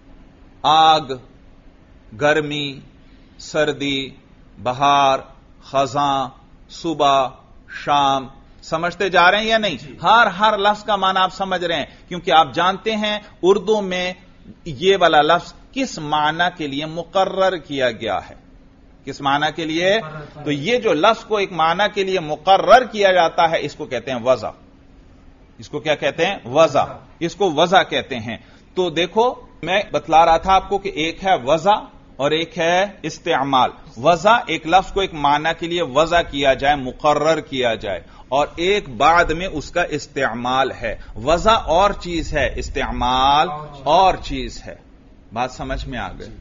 آگ، گرمی، سردی، بہار، خزاں، صبح، شام، سمجھتے جا رہے ہیں یا نہیں؟ ہر لفظ کا معنی آپ سمجھ رہے ہیں، کیونکہ آپ جانتے ہیں اردو میں یہ والا لفظ کس معنی کے لیے مقرر کیا گیا ہے، کس معنی کے لیے؟ تو یہ جو لفظ کو ایک معنی کے لیے مقرر کیا جاتا ہے، اس کو کہتے ہیں وضع۔ اس کو کیا کہتے ہیں؟ وضع۔ اس کو وضع کہتے ہیں۔ تو دیکھو، میں بتلا رہا تھا آپ کو کہ ایک ہے وضع اور ایک ہے استعمال۔ وضع ایک لفظ کو ایک معنی کے لیے وضع کیا جائے، مقرر کیا جائے، اور ایک بعد میں اس کا استعمال ہے۔ وضع اور چیز ہے، استعمال اور چیز ہے۔ بات سمجھ میں آ گئی؟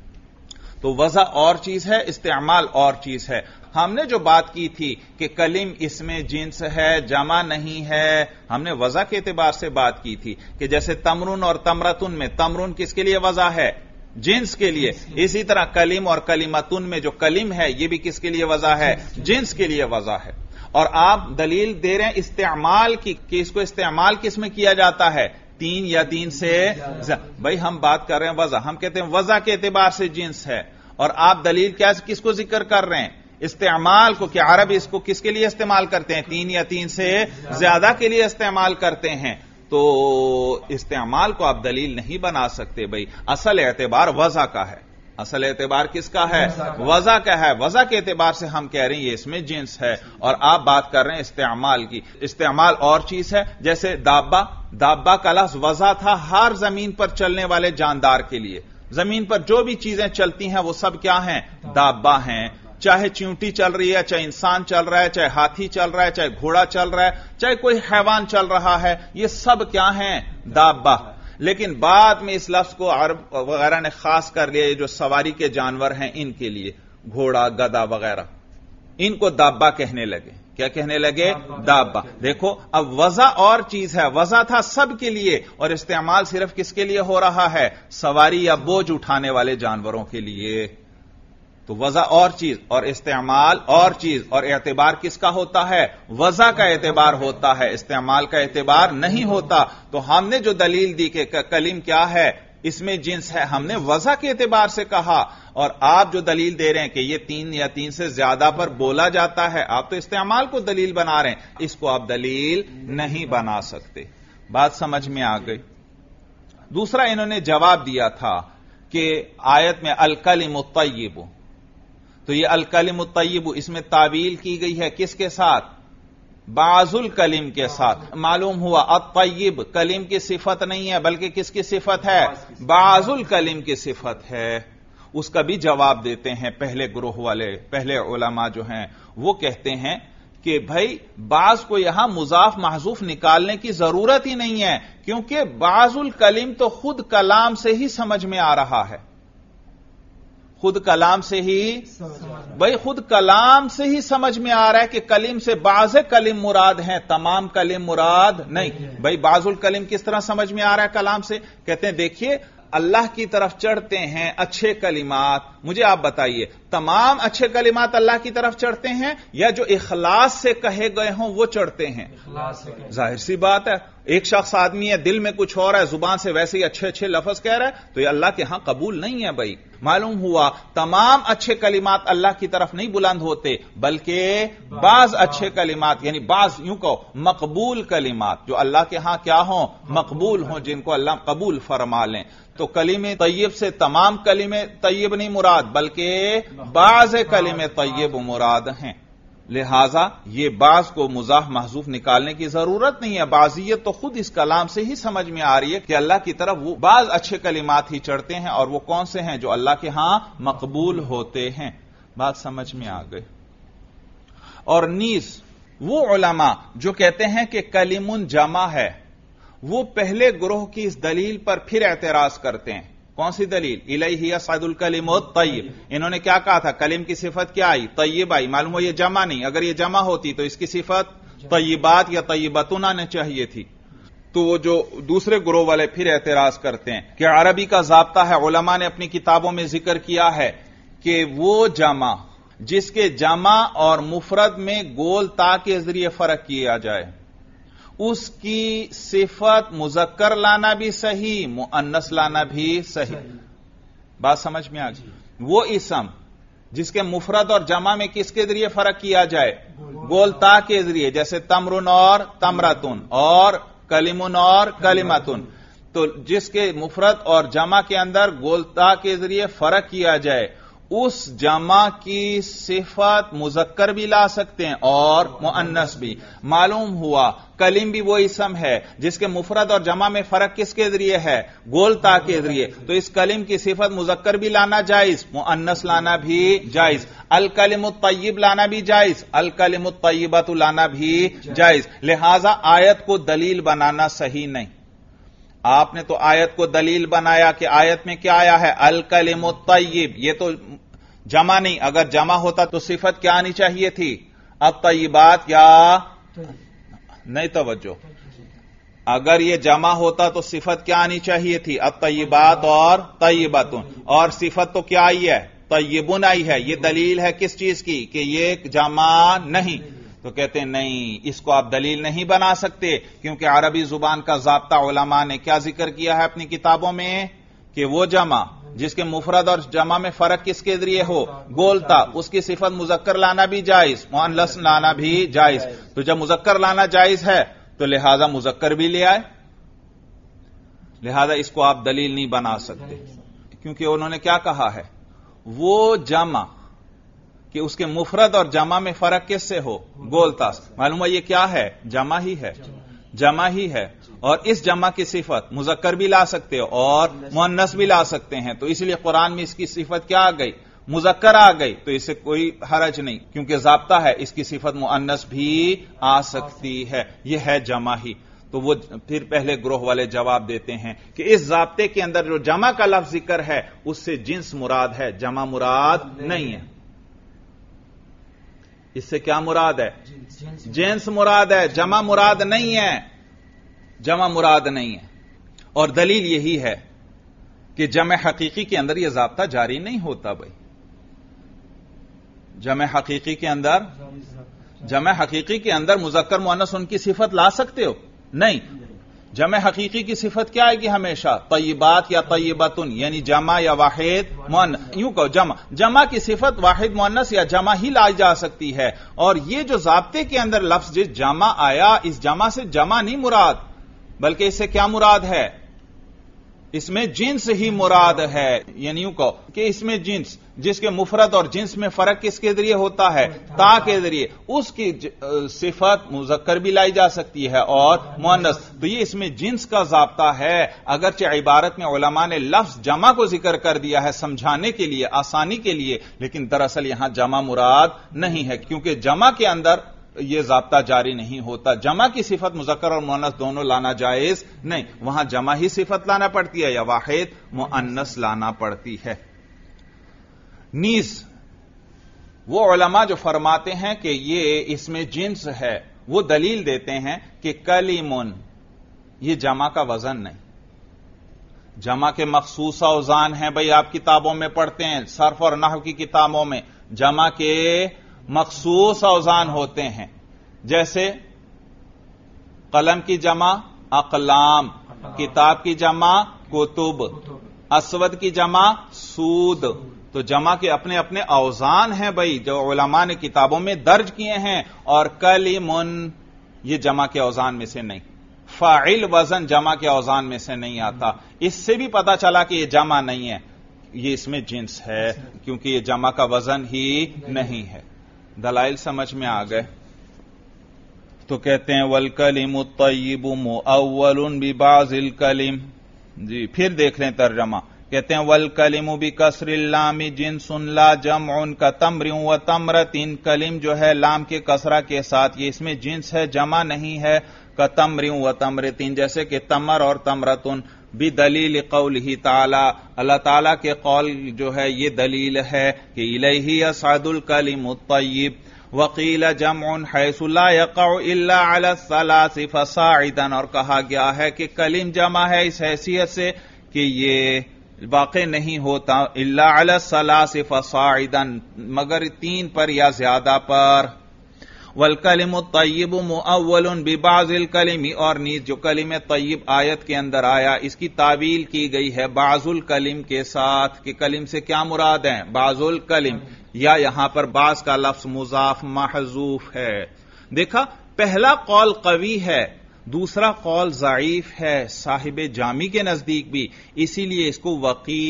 تو وضع اور چیز ہے، استعمال اور چیز ہے۔ ہم نے جو بات کی تھی کہ کلم اس میں جنس ہے، جمع نہیں ہے، ہم نے وضع کے اعتبار سے بات کی تھی کہ جیسے تمرن اور تمرتن میں تمرن کس کے لیے وضع ہے؟ جنس کے لیے۔ اسی طرح کلم اور کلمتن میں جو کلم ہے یہ بھی کس کے لیے وضع ہے؟ جنس کے لیے وضع ہے۔ اور آپ دلیل دے رہے ہیں استعمال کی، کہ اس کو استعمال کس میں کیا جاتا ہے؟ 3 یا 3 سے بھائی ہم بات کر رہے ہیں وضع، ہم کہتے ہیں وضع کے اعتبار سے جنس ہے، اور آپ دلیل کس کو ذکر کر رہے ہیں؟ استعمال کو، کہ عرب اس کو کس کے لیے استعمال کرتے ہیں؟ 3 یا 3 سے زیادہ کے لیے استعمال کرتے ہیں۔ تو استعمال کو آپ دلیل نہیں بنا سکتے بھائی، اصل اعتبار وضع کا ہے۔ اصل اعتبار کس کا ہے؟ وضع کا ہے۔ وضع کے اعتبار سے ہم کہہ رہے ہیں یہ اس میں جنس ہے، اور آپ بات کر رہے ہیں استعمال کی۔ استعمال اور چیز ہے، جیسے دابہ، دابہ کا لفظ وضع تھا ہر زمین پر چلنے والے جاندار کے لیے۔ زمین پر جو بھی چیزیں چلتی ہیں وہ سب کیا ہیں؟ دابہ ہیں۔ چاہے چیونٹی چل رہی ہے، چاہے انسان چل رہا ہے، چاہے ہاتھی چل رہا ہے، چاہے گھوڑا چل رہا ہے، چاہے کوئی حیوان چل رہا ہے، یہ سب کیا ہیں؟ دابہ۔ لیکن بعد میں اس لفظ کو عرب وغیرہ نے خاص کر لیا، جو سواری کے جانور ہیں ان کے لیے، گھوڑا، گدھا وغیرہ، ان کو دابہ کہنے لگے۔ کیا کہنے لگے؟ دابہ. دیکھو اب وضع اور چیز ہے، وضع تھا سب کے لیے اور استعمال صرف کس کے لیے ہو رہا ہے؟ سواری یا بوجھ اٹھانے والے جانوروں کے لیے. تو وضع اور چیز اور استعمال اور چیز، اور اعتبار کس کا ہوتا ہے؟ وضع کا اعتبار ہوتا ہے، استعمال کا اعتبار نہیں ہوتا. تو ہم نے جو دلیل دی کہ کلیم کیا ہے؟ اس میں جنس ہے، ہم نے وضع کے اعتبار سے کہا. اور آپ جو دلیل دے رہے ہیں کہ یہ 3 یا 3 سے زیادہ پر بولا جاتا ہے، آپ تو استعمال کو دلیل بنا رہے ہیں، اس کو آپ دلیل نہیں بنا سکتے. بات سمجھ میں آ گئی؟ دوسرا انہوں نے جواب دیا تھا کہ آیت میں الکلم الطیب، تو یہ الکلم الطیب اس میں تعویل کی گئی ہے کس کے ساتھ؟ بعض الکلم کے ساتھ. معلوم ہوا الطیب کلم کی صفت نہیں ہے بلکہ کس کی صفت ہے؟ بعض الکلم کی صفت ہے. اس کا بھی جواب دیتے ہیں پہلے گروہ والے، پہلے علماء جو ہیں وہ کہتے ہیں کہ بھائی بعض کو یہاں مضاف محذوف نکالنے کی ضرورت ہی نہیں ہے، کیونکہ بعض الکلم تو خود کلام سے ہی سمجھ میں آ رہا ہے. خود کلام سے ہی، بھائی خود کلام سے ہی سمجھ میں آ رہا ہے کہ کلم سے بعض کلم مراد ہیں، تمام کلم مراد نہیں. بھائی بعض الکلم کس طرح سمجھ میں آ رہا ہے کلام سے؟ کہتے ہیں دیکھیے اللہ کی طرف چڑھتے ہیں اچھے کلمات. مجھے آپ بتائیے تمام اچھے کلمات اللہ کی طرف چڑھتے ہیں یا جو اخلاص سے کہے گئے ہوں وہ چڑھتے ہیں؟ ظاہر سی بات ہے، ایک شخص آدمی ہے دل میں کچھ اور ہے، زبان سے ویسے ہی اچھے اچھے لفظ کہہ رہا ہے، تو یہ اللہ کے ہاں قبول نہیں ہے. بھائی معلوم ہوا تمام اچھے کلمات اللہ کی طرف نہیں بلند ہوتے بلکہ بعض اچھے کلمات، یعنی بعض یوں کہو مقبول کلمات جو اللہ کے ہاں کیا ہوں؟ مقبول ہوں، جن کو اللہ قبول فرما لیں. تو کلمہ طیب سے تمام کلمہ طیب نہیں مراد بلکہ بعض کلمہ طیب مراد ہیں. لہذا یہ بعض کو مضاف محذوف نکالنے کی ضرورت نہیں ہے. بعضیت تو خود اس کلام سے ہی سمجھ میں آ رہی ہے کہ اللہ کی طرف وہ بعض اچھے کلمات ہی چڑھتے ہیں، اور وہ کون سے ہیں؟ جو اللہ کے ہاں مقبول ہوتے ہیں. بات سمجھ میں آ گئی؟ اور نیز وہ علماء جو کہتے ہیں کہ کلم جمع ہے، وہ پہلے گروہ کی اس دلیل پر پھر اعتراض کرتے ہیں. کون سی دلیل؟ الیہ یصعد الکلم الطیب. انہوں نے کیا کہا تھا؟ کلم کی صفت کیا آئی؟ طیب آئی. معلوم ہو یہ جمع نہیں، اگر یہ جمع ہوتی تو اس کی صفت طیبات یا طیبتون آنے چاہیے تھی. تو وہ جو دوسرے گروہ والے پھر اعتراض کرتے ہیں کہ عربی کا ضابطہ ہے، علماء نے اپنی کتابوں میں ذکر کیا ہے کہ وہ جمع جس کے جمع اور مفرد میں گول تا کے ذریعے فرق کیا جائے، اس کی صفت مذکر لانا بھی صحیح، مؤنث لانا بھی صحیح. بات سمجھ میں آ گئی؟ وہ اسم جس کے مفرد اور جمع میں کس کے ذریعے فرق کیا جائے؟ گول تا کے ذریعے، جیسے تمرن اور تمرتن اور کلمن اور کلمتن. تو جس کے مفرد اور جمع کے اندر گول تا کے ذریعے فرق کیا جائے، اس جمع کی صفت مذکر بھی لا سکتے ہیں اور مؤنث بھی. معلوم ہوا کلم بھی وہ اسم ہے جس کے مفرد اور جمع میں فرق کس کے ذریعے ہے؟ گول تا کے ذریعے. تو اس کلم کی صفت مذکر بھی لانا جائز، مؤنث لانا بھی جائز. الکلم الطیب لانا بھی جائز، الکلم الطیبۃ لانا بھی جائز. لہذا آیت کو دلیل بنانا صحیح نہیں. آپ نے تو آیت کو دلیل بنایا کہ آیت میں کیا آیا ہے؟ الکلم الطیب. یہ تو جمع نہیں، اگر جمع ہوتا تو صفت کیا آنی چاہیے تھی؟ الطیبات یا نہیں؟ توجہ، اگر یہ جمع ہوتا تو صفت کیا آنی چاہیے تھی؟ الطیبات اور طیبتون. اور صفت تو کیا آئی ہے؟ طیبون آئی ہے. یہ دلیل ہے کس چیز کی؟ کہ یہ جمع نہیں. تو کہتے ہیں نہیں، اس کو آپ دلیل نہیں بنا سکتے، کیونکہ عربی زبان کا ضابطہ علماء نے کیا ذکر کیا ہے اپنی کتابوں میں؟ کہ وہ جمع جس کے مفرد اور جمع میں فرق کس کے ذریعے ہو؟ گولتا. اس کی صفت مذکر لانا بھی جائز، مؤنث لانا بھی جائز. تو جب مذکر لانا جائز ہے تو لہذا مذکر بھی لے آئے. لہذا اس کو آپ دلیل نہیں بنا سکتے، کیونکہ انہوں نے کیا کہا ہے؟ وہ جمع کہ اس کے مفرد اور جمع میں فرق کس سے ہو؟ گولتا. معلوم ہے یہ کیا ہے؟ جمع ہی ہے، جمع ہی ہے. اور اس جمع کی صفت مذکر بھی لا سکتے ہو اور مؤنث بھی لا سکتے ہیں. تو اس لیے قرآن میں اس کی صفت کیا آ گئی؟ مذکر آ گئی. تو اس سے کوئی حرج نہیں، کیونکہ ضابطہ ہے اس کی صفت مؤنث بھی آ سکتی ہے. یہ ہے جمع ہی. تو وہ پھر پہلے گروہ والے جواب دیتے ہیں کہ اس ضابطے کے اندر جو جمع کا لفظ ذکر ہے اس سے جنس مراد ہے، جمع مراد نہیں ہے. اس سے کیا مراد ہے؟ جنس مراد ہے، جمع مراد نہیں ہے، جمع مراد نہیں ہے. اور دلیل یہی ہے کہ جمع حقیقی کے اندر یہ ضابطہ جاری نہیں ہوتا. بھائی جمع حقیقی کے اندر مذکر مؤنث ان کی صفت لا سکتے ہو؟ نہیں. جمع حقیقی کی صفت کیا ہے کہ ہمیشہ طیبات یا طیبتن، یعنی جمع یا واحد مؤنث. یوں کہو جمع کی صفت واحد مؤنث یا جمع ہی لائی جا سکتی ہے. اور یہ جو ضابطے کے اندر لفظ جس جمع آیا، اس جمع سے جمع نہیں مراد، بلکہ اس سے کیا مراد ہے؟ اس میں جنس ہی مراد ہے. یعنی یوں کہو کہ اس میں جنس، جس کے مفرد اور جنس میں فرق کس کے ذریعے ہوتا ہے؟ تا کے ذریعے. اس کی صفت مذکر بھی لائی جا سکتی ہے اور مؤنث. تو یہ اس میں جنس کا ضابطہ ہے. اگرچہ عبارت میں علماء نے لفظ جمع کو ذکر کر دیا ہے سمجھانے کے لیے، آسانی کے لیے، لیکن دراصل یہاں جمع مراد نہیں ہے، کیونکہ جمع کے اندر یہ ضابطہ جاری نہیں ہوتا. جمع کی صفت مذکر اور مؤنث دونوں لانا جائز نہیں، وہاں جمع ہی صفت لانا پڑتی ہے یا واحد مؤنث لانا پڑتی ہے. نیز وہ علماء جو فرماتے ہیں کہ یہ اس میں جنس ہے، وہ دلیل دیتے ہیں کہ کلیمن یہ جمع کا وزن نہیں. جمع کے مخصوص اوزان ہیں. بھئی آپ کتابوں میں پڑھتے ہیں، صرف اور نحو کی کتابوں میں جمع کے مخصوص اوزان ہوتے ہیں. جیسے قلم کی جمع اقلام، کتاب کی جمع کتب، اسود کی جمع سود. تو جمع کے اپنے اپنے اوزان ہیں بھائی، جو علماء نے کتابوں میں درج کیے ہیں. اور کلیمن یہ جمع کے اوزان میں سے نہیں. فاعل وزن جمع کے اوزان میں سے نہیں آتا. اس سے بھی پتا چلا کہ یہ جمع نہیں ہے، یہ اس میں جنس ہے، کیونکہ یہ جمع کا وزن ہی نہیں ہے. دلائل سمجھ میں آ گئے؟ تو کہتے ہیں والکلم الطیب مؤول ببعض الکلم. جی پھر دیکھ لیں ترجمہ. کہتے ہیں والکلم بکسر اللام جنس لا جمع کتمر وتمرۃ. کلم جو ہے لام کے کسرہ کے ساتھ یہ اس میں جنس ہے، جمع نہیں ہے. کتمر وتمرۃ جیسے کہ تمر اور تمرتن. بدلیل قولہ تعالی اللہ تعالیٰ کے قول جو ہے یہ دلیل ہے کہ الیہ یصعد الکلم الطیب. وقیل جمع حیث لا یقع الا علی الثلاث فصاعدا. اور کہا گیا ہے کہ کلم جمع ہے اس حیثیت سے کہ یہ واقع نہیں ہوتا الا علی الثلاث فصاعدا، مگر 3 پر یا زیادہ پر. والکلم الطیب مؤول ببعض الکلم. اور نیز جو کلم طیب آیت کے اندر آیا اس کی تعویل کی گئی ہے بعض الکلم کے ساتھ، کہ کلم سے کیا مراد ہے؟ بعض الکلم. یا یہاں پر بعض کا لفظ مضاف محذوف ہے. دیکھا پہلا قول قوی ہے، دوسرا قول ضعیف ہے صاحب جامی کے نزدیک بھی. اسی لیے اس کو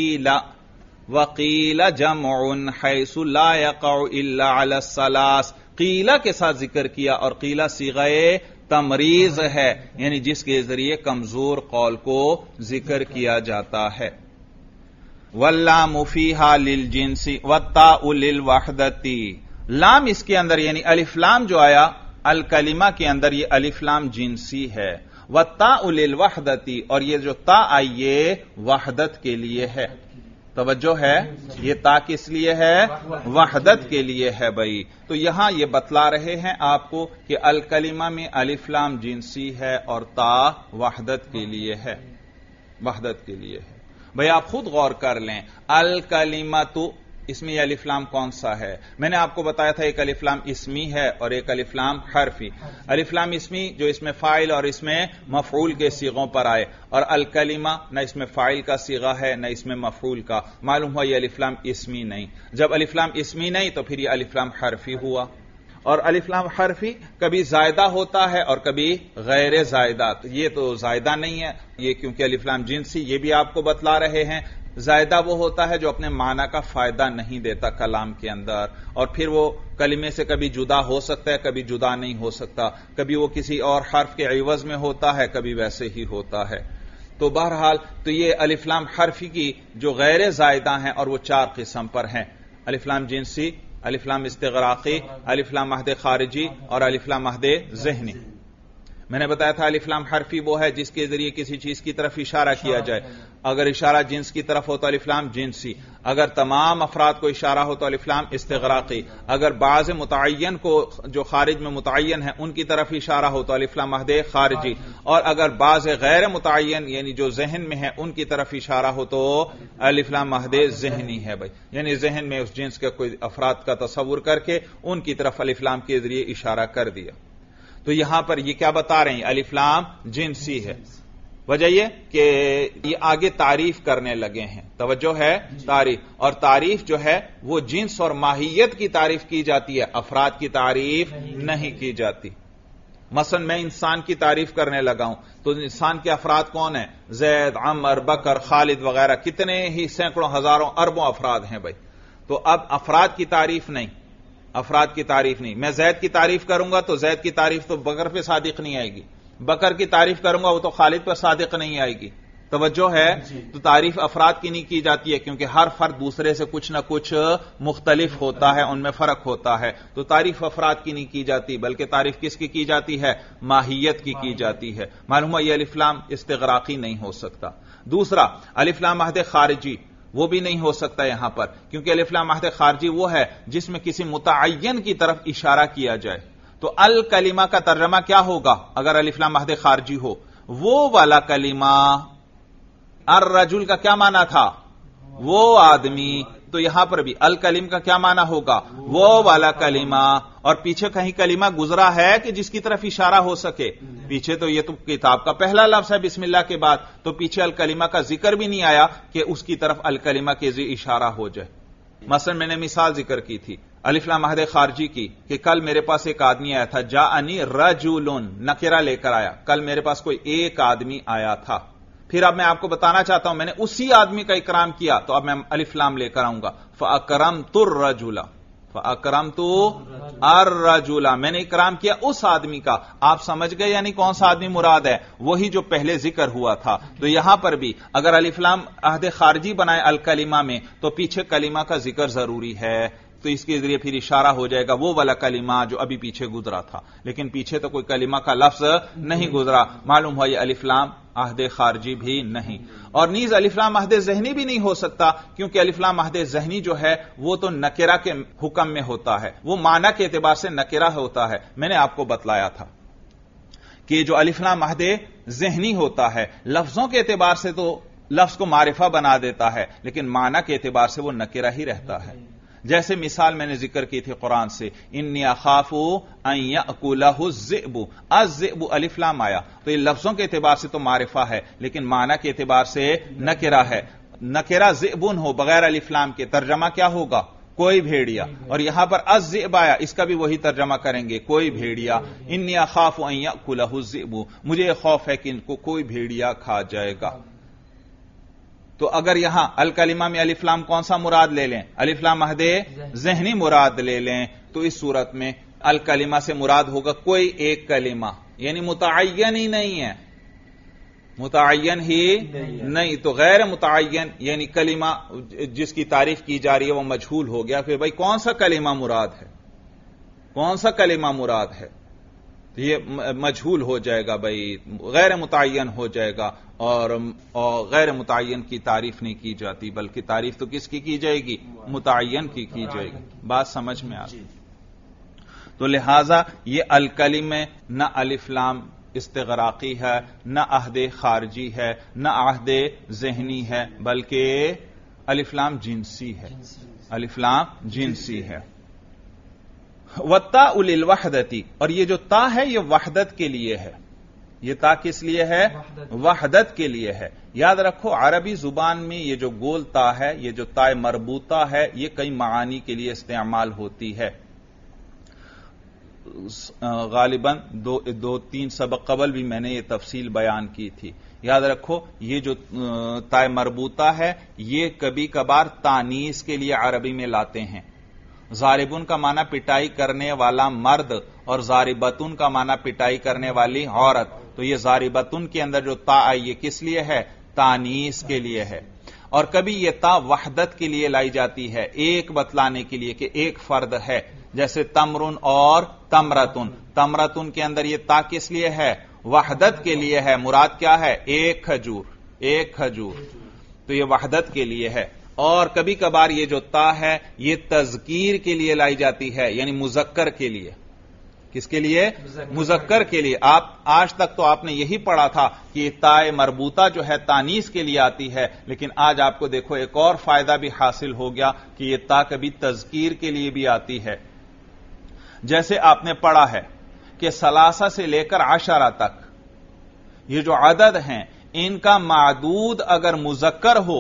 وقیل جمع حیث لا یقع الا علی الثلاث قیلہ کے ساتھ ذکر کیا. اور قیلہ صیغہ تمریض ہے، یعنی جس کے ذریعے کمزور قول کو ذکر کیا جاتا ہے. واللام فیہا للجنس والتاء للوحدۃ. لام اس کے اندر یعنی الف لام جو آیا الکلمہ کے اندر یہ الف لام جنسی ہے. والتاء للوحدۃ. اور یہ جو تا آئی یہ وحدت کے لیے ہے. توجہ ہے، یہ تا کس لیے ہے؟ وحدت کے لیے ہے بھائی. تو یہاں یہ بتلا رہے ہیں آپ کو کہ الکلمہ میں الف لام جنسی ہے اور تا وحدت کے لیے ہے، وحدت کے لیے ہے. بھائی آپ خود غور کر لیں، الکلمۃ اس میں یہ الف لام کون سا ہے؟ میں نے آپ کو بتایا تھا ایک الف لام اسمی ہے اور ایک الف لام حرفی. الف لام اسمی جو اس میں فاعل اور اس میں مفعول کے صیغوں پر آئے، اور الکلمہ نہ اس میں فاعل کا صیغہ ہے نہ اس میں مفعول کا. معلوم ہوا یہ الف لام اسمی نہیں. جب الف لام اسمی نہیں تو پھر یہ الف لام حرفی ہوا. اور الف لام حرفی کبھی زائدہ ہوتا ہے اور کبھی غیر زائدہ. یہ تو زائدہ نہیں ہے، یہ کیونکہ الف لام جنسی، یہ بھی آپ کو بتلا رہے ہیں. زائدہ وہ ہوتا ہے جو اپنے معنی کا فائدہ نہیں دیتا کلام کے اندر، اور پھر وہ کلمے سے کبھی جدا ہو سکتا ہے کبھی جدا نہیں ہو سکتا، کبھی وہ کسی اور حرف کے عوض میں ہوتا ہے کبھی ویسے ہی ہوتا ہے. تو بہرحال تو یہ الف لام حرفی کی جو غیر زائدہ ہیں اور وہ 4 قسم پر ہیں: الف لام جنسی، الف لام استغراقی، الف لام مہد خارجی اور الف لام مہد ذہنی. میں نے بتایا تھا الف لام حرفی وہ ہے جس کے ذریعے کسی چیز کی طرف اشارہ کیا جائے. اگر اشارہ جنس کی طرف ہو تو الف لام جنسی، اگر تمام افراد کو اشارہ ہو تو الف لام استغراقی، اگر بعض متعین کو جو خارج میں متعین ہے ان کی طرف اشارہ ہو تو الف لام مہد خارجی، اور اگر بعض غیر متعین یعنی جو ذہن میں ہے ان کی طرف اشارہ ہو تو الف لام مہد ذہنی ہے بھائی، یعنی ذہن میں اس جنس کا کوئی افراد کا تصور کر کے ان کی طرف الف لام کے ذریعے اشارہ کر دیا. تو یہاں پر یہ کیا بتا رہے ہیں؟ الف لام جنسی ہے. وجہ یہ کہ یہ آگے تعریف کرنے لگے ہیں، توجہ ہے، تعریف، اور تعریف جو ہے وہ جنس اور ماہیت کی تعریف کی جاتی ہے، افراد کی تعریف نہیں کی جاتی. مثلا میں انسان کی تعریف کرنے لگا ہوں تو انسان کے افراد کون ہیں؟ زید، عمر، بکر، خالد وغیرہ، کتنے ہی سینکڑوں ہزاروں اربوں افراد ہیں بھائی. تو اب افراد کی تعریف نہیں، افراد کی تعریف نہیں. میں زید کی تعریف کروں گا تو زید کی تعریف تو بکر پہ صادق نہیں آئے گی، بکر کی تعریف کروں گا وہ تو خالد پر صادق نہیں آئے گی. توجہ ہے، تو تعریف افراد کی نہیں کی جاتی ہے کیونکہ ہر فرد دوسرے سے کچھ نہ کچھ مختلف ہوتا ہے، ان میں فرق ہوتا ہے. تو تعریف افراد کی نہیں کی جاتی بلکہ تعریف کس کی جاتی ہے؟ ماہیت کی جاتی ہے. معلوم ہے یہ الف لام استغراقی نہیں ہو سکتا. دوسرا الف لام مہد خارجی، وہ بھی نہیں ہو سکتا یہاں پر کیونکہ الف لام مہد خارجی وہ ہے جس میں کسی متعین کی طرف اشارہ کیا جائے. تو الکلمہ کا ترجمہ کیا ہوگا اگر الف لام مہد خارجی ہو؟ وہ والا کلمہ. الرجل کا کیا معنی تھا؟ وہ آدمی. تو یہاں پر بھی الکلم کا کیا معنی ہوگا؟ وہ والا کلمہ. اور پیچھے کہیں کلمہ گزرا ہے کہ جس کی طرف اشارہ ہو سکے؟ پیچھے تو یہ تو کتاب کا پہلا لفظ ہے بسم اللہ کے بعد، تو پیچھے الکلمہ کا ذکر بھی نہیں آیا کہ اس کی طرف الکلمہ کے ذریعے اشارہ ہو جائے. مثلا میں نے مثال ذکر کی تھی الف لام مہد خارجی کی کہ کل میرے پاس ایک آدمی آیا تھا، جاءنی رجل، نکرہ لے کر آیا. کل میرے پاس کوئی ایک آدمی آیا تھا. پھر اب میں آپ کو بتانا چاہتا ہوں میں نے اسی آدمی کا اکرام کیا تو اب میں الف لام لے کر آؤں گا. فاکرمت الرجل، فاکرمت الرجل، میں نے اکرام کیا اس آدمی کا. آپ سمجھ گئے یعنی کون سا آدمی مراد ہے؟ وہی جو پہلے ذکر ہوا تھا. تو یہاں پر بھی اگر الف لام عہد خارجی بنائے الکلمہ میں تو پیچھے کلمہ کا ذکر ضروری ہے، تو اس کے ذریعے پھر اشارہ ہو جائے گا وہ والا کلمہ جو ابھی پیچھے گزرا تھا. لیکن پیچھے تو کوئی کلمہ کا لفظ نہیں گزرا، معلوم ہوا یہ الف لام عہد خارجی بھی نہیں. اور نیز الف لام عہد ذہنی بھی نہیں ہو سکتا کیونکہ الف لام عہد ذہنی جو ہے وہ تو نکرہ کے حکم میں ہوتا ہے، وہ معنی کے اعتبار سے نکرہ ہوتا ہے. میں نے آپ کو بتلایا تھا کہ جو الف لام عہد ذہنی ہوتا ہے لفظوں کے اعتبار سے تو لفظ کو معرفہ بنا دیتا ہے لیکن معنی کے اعتبار سے وہ نکرہ ہی رہتا ہے. جیسے مثال میں نے ذکر کی تھی قرآن سے، انی اخاف ان یاکلہ الذئب، الذئب الف لام آیا تو یہ لفظوں کے اعتبار سے تو معرفہ ہے لیکن معنی کے اعتبار سے نکرہ ہے. نکرہ ذئبن ہو بغیر الف لام کے ترجمہ کیا ہوگا؟ کوئی بھیڑیا. اور یہاں پر الذئب آیا اس کا بھی وہی ترجمہ کریں گے، کوئی بھیڑیا. انی اخاف ان یاکلہ الذئب، مجھے خوف ہے کہ ان کو کوئی بھیڑیا کھا جائے گا. تو اگر یہاں الکلمہ میں الف لام کون سا مراد لے لیں؟ الف لام عہد ذہنی مراد لے لیں تو اس صورت میں الکلمہ سے مراد ہوگا کوئی ایک کلمہ، یعنی متعین ہی نہیں ہے، متعین ہی نہیں. تو غیر متعین یعنی کلمہ جس کی تعریف کی جا رہی ہے وہ مجہول ہو گیا. پھر بھائی کون سا کلمہ مراد ہے؟ کون سا کلمہ مراد ہے؟ یہ مجہول ہو جائے گا بھائی، غیر متعین ہو جائے گا. اور غیر متعین کی تعریف نہیں کی جاتی بلکہ تعریف تو کس کی جائے گی؟ متعین کی جائے گی. بات سمجھ میں آتی. تو لہذا یہ الکلمہ نہ الف لام استغراقی ہے، نہ عہد خارجی ہے، نہ عہد ذہنی ہے، بلکہ الف لام جنسی ہے. الف لام جنسی ہے. والتاء للوحدتی، اور یہ جو تا ہے یہ وحدت کے لیے ہے. یہ تا کس لیے ہے؟ وحدت کے لیے ہے. یاد رکھو عربی زبان میں یہ جو گول تا ہے، یہ جو تا مربوطہ ہے، یہ کئی معانی کے لیے استعمال ہوتی ہے. غالباً دو تین سبق قبل بھی میں نے یہ تفصیل بیان کی تھی. یاد رکھو یہ جو تا مربوطہ ہے یہ کبھی کبھار تانیث کے لیے عربی میں لاتے ہیں. ضاربن کا معنی پٹائی کرنے والا مرد اور ضاربتن کا معنی پٹائی کرنے والی عورت. تو یہ ضاربتن کے اندر جو تا آئی یہ کس لیے ہے؟ تانیث کے لیے ہے. اور کبھی یہ تا وحدت کے لیے لائی جاتی ہے، ایک بتلانے کے لیے کہ ایک فرد ہے. جیسے تمرن اور تمرتن. تمرتن کے اندر یہ تا کس لیے ہے؟ وحدت کے لیے ہے. مراد کیا ہے؟ ایک کھجور، ایک کھجور. تو یہ وحدت کے لیے ہے. اور کبھی کبھار یہ جو تا ہے یہ تذکیر کے لیے لائی جاتی ہے، یعنی مذکر کے لیے. کس کے لیے؟ مذکر کے لیے. آج تک تو آپ نے یہی پڑھا تھا کہ یہ تائے مربوطہ جو ہے تانیث کے لیے آتی ہے، لیکن آج آپ کو دیکھو ایک اور فائدہ بھی حاصل ہو گیا کہ یہ تا کبھی تذکیر کے لیے بھی آتی ہے. جیسے آپ نے پڑھا ہے کہ ثلاثہ سے لے کر 10 تک یہ جو عدد ہیں ان کا معدود اگر مذکر ہو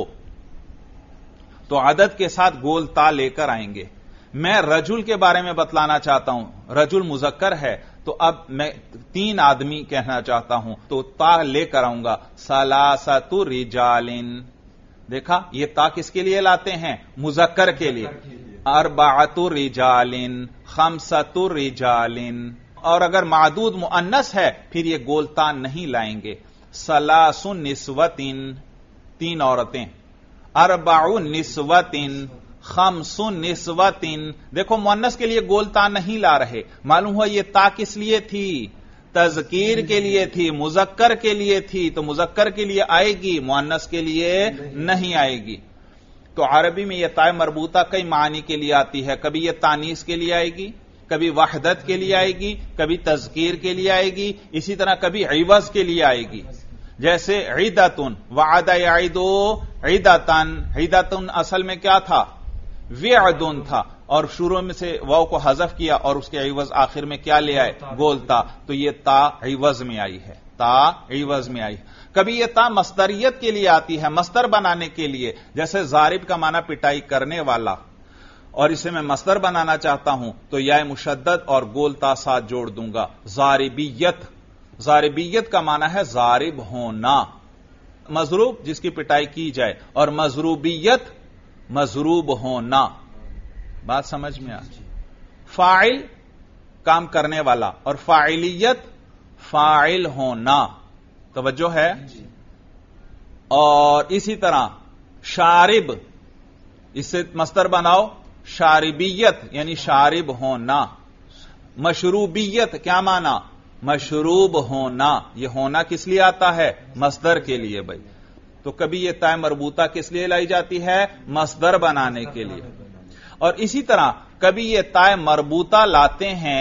تو عدد کے ساتھ گول تا لے کر آئیں گے. میں رجل کے بارے میں بتلانا چاہتا ہوں، رجل مذکر ہے تو اب میں 3 آدمی کہنا چاہتا ہوں تو تا لے کر آؤں گا، ثلاثۃ رجال. دیکھا یہ تا کس کے لیے لاتے ہیں؟ مذکر کے لیے. اربعۃ رجال، خمسۃ رجال. اور اگر معدود مؤنث ہے پھر یہ گول تا نہیں لائیں گے. ثلاث نسوۃ، 3 عورتیں. اربع نسوۃ، 5 نسوۃ. دیکھو مؤنث کے لیے گول تا نہیں لا رہے. معلوم ہوا یہ تا کس لیے تھی؟ تذکیر کے لیے تھی، مذکر کے لیے تھی. تو مذکر کے لیے آئے گی، مؤنث کے لیے نہیں آئے گی. تو عربی میں یہ تا مربوطہ کئی معنی کے لیے آتی ہے. کبھی یہ تانیث کے لیے آئے گی، کبھی وحدت کے لیے آئے گی، کبھی تذکیر کے لیے آئے گی، اسی طرح کبھی عوض کے لیے آئے گی. جیسے عیدتن، وعد یعید عیدتن. عیدتن اصل میں کیا تھا؟ وعدن تھا، اور شروع میں سے واو کو حذف کیا اور اس کے عوض آخر میں کیا لے آئے؟ گول تا. تو یہ تا عوض میں آئی ہے، تا عوض میں آئی. کبھی یہ تا مصدریت کے لیے آتی ہے، مصدر بنانے کے لیے. جیسے ضارب کا معنی پٹائی کرنے والا، اور اسے میں مصدر بنانا چاہتا ہوں تو یا مشدد اور گول تا ساتھ جوڑ دوں گا. ضاربیت، ضاربیت کا معنی ہے ضارب ہونا، مضروب جس کی پٹائی کی جائے، اور مضروبیت مضروب ہونا. بات سمجھ میں آ. فاعل کام کرنے والا، اور فاعلیت فاعل ہونا. توجہ ہے؟ اور اسی طرح شارب، اس سے مصدر بناؤ شاربیت یعنی شارب ہونا. مشروبیت کیا معنی؟ مشروب ہونا. یہ ہونا کس لیے آتا ہے؟ مصدر کے لیے. بھائی تو کبھی یہ تا مربوطہ کس لیے لائی جاتی ہے؟ مصدر بنانے کے لیے. اور اسی طرح کبھی یہ تا مربوطہ لاتے ہیں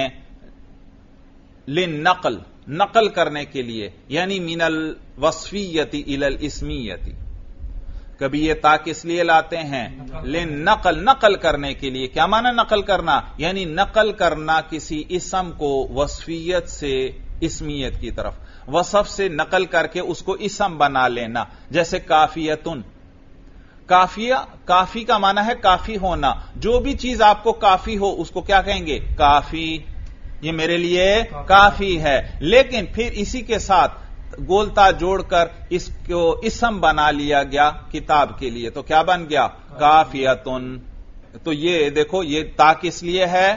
للنقل، نقل کرنے کے لیے، یعنی من الوصفیت الی الاسمیت. کبھی یہ تا کس لیے لاتے ہیں؟ للنقل، نقل کرنے کے لیے. کیا معنی نقل کرنا؟ یعنی نقل کرنا کسی اسم کو وصفیت سے اسمیت کی طرف، وصف سے نقل کر کے اس کو اسم بنا لینا. جیسے کافیتن، کافیہ، کافی کا معنی ہے کافی ہونا. جو بھی چیز آپ کو کافی ہو اس کو کیا کہیں گے؟ کافی. یہ میرے لیے کافی ہے. لیکن پھر اسی کے ساتھ گولتا جوڑ کر اس کو اسم بنا لیا گیا کتاب کے لیے، تو کیا بن گیا؟ کافیتن. تو یہ دیکھو یہ تا کس لیے ہے؟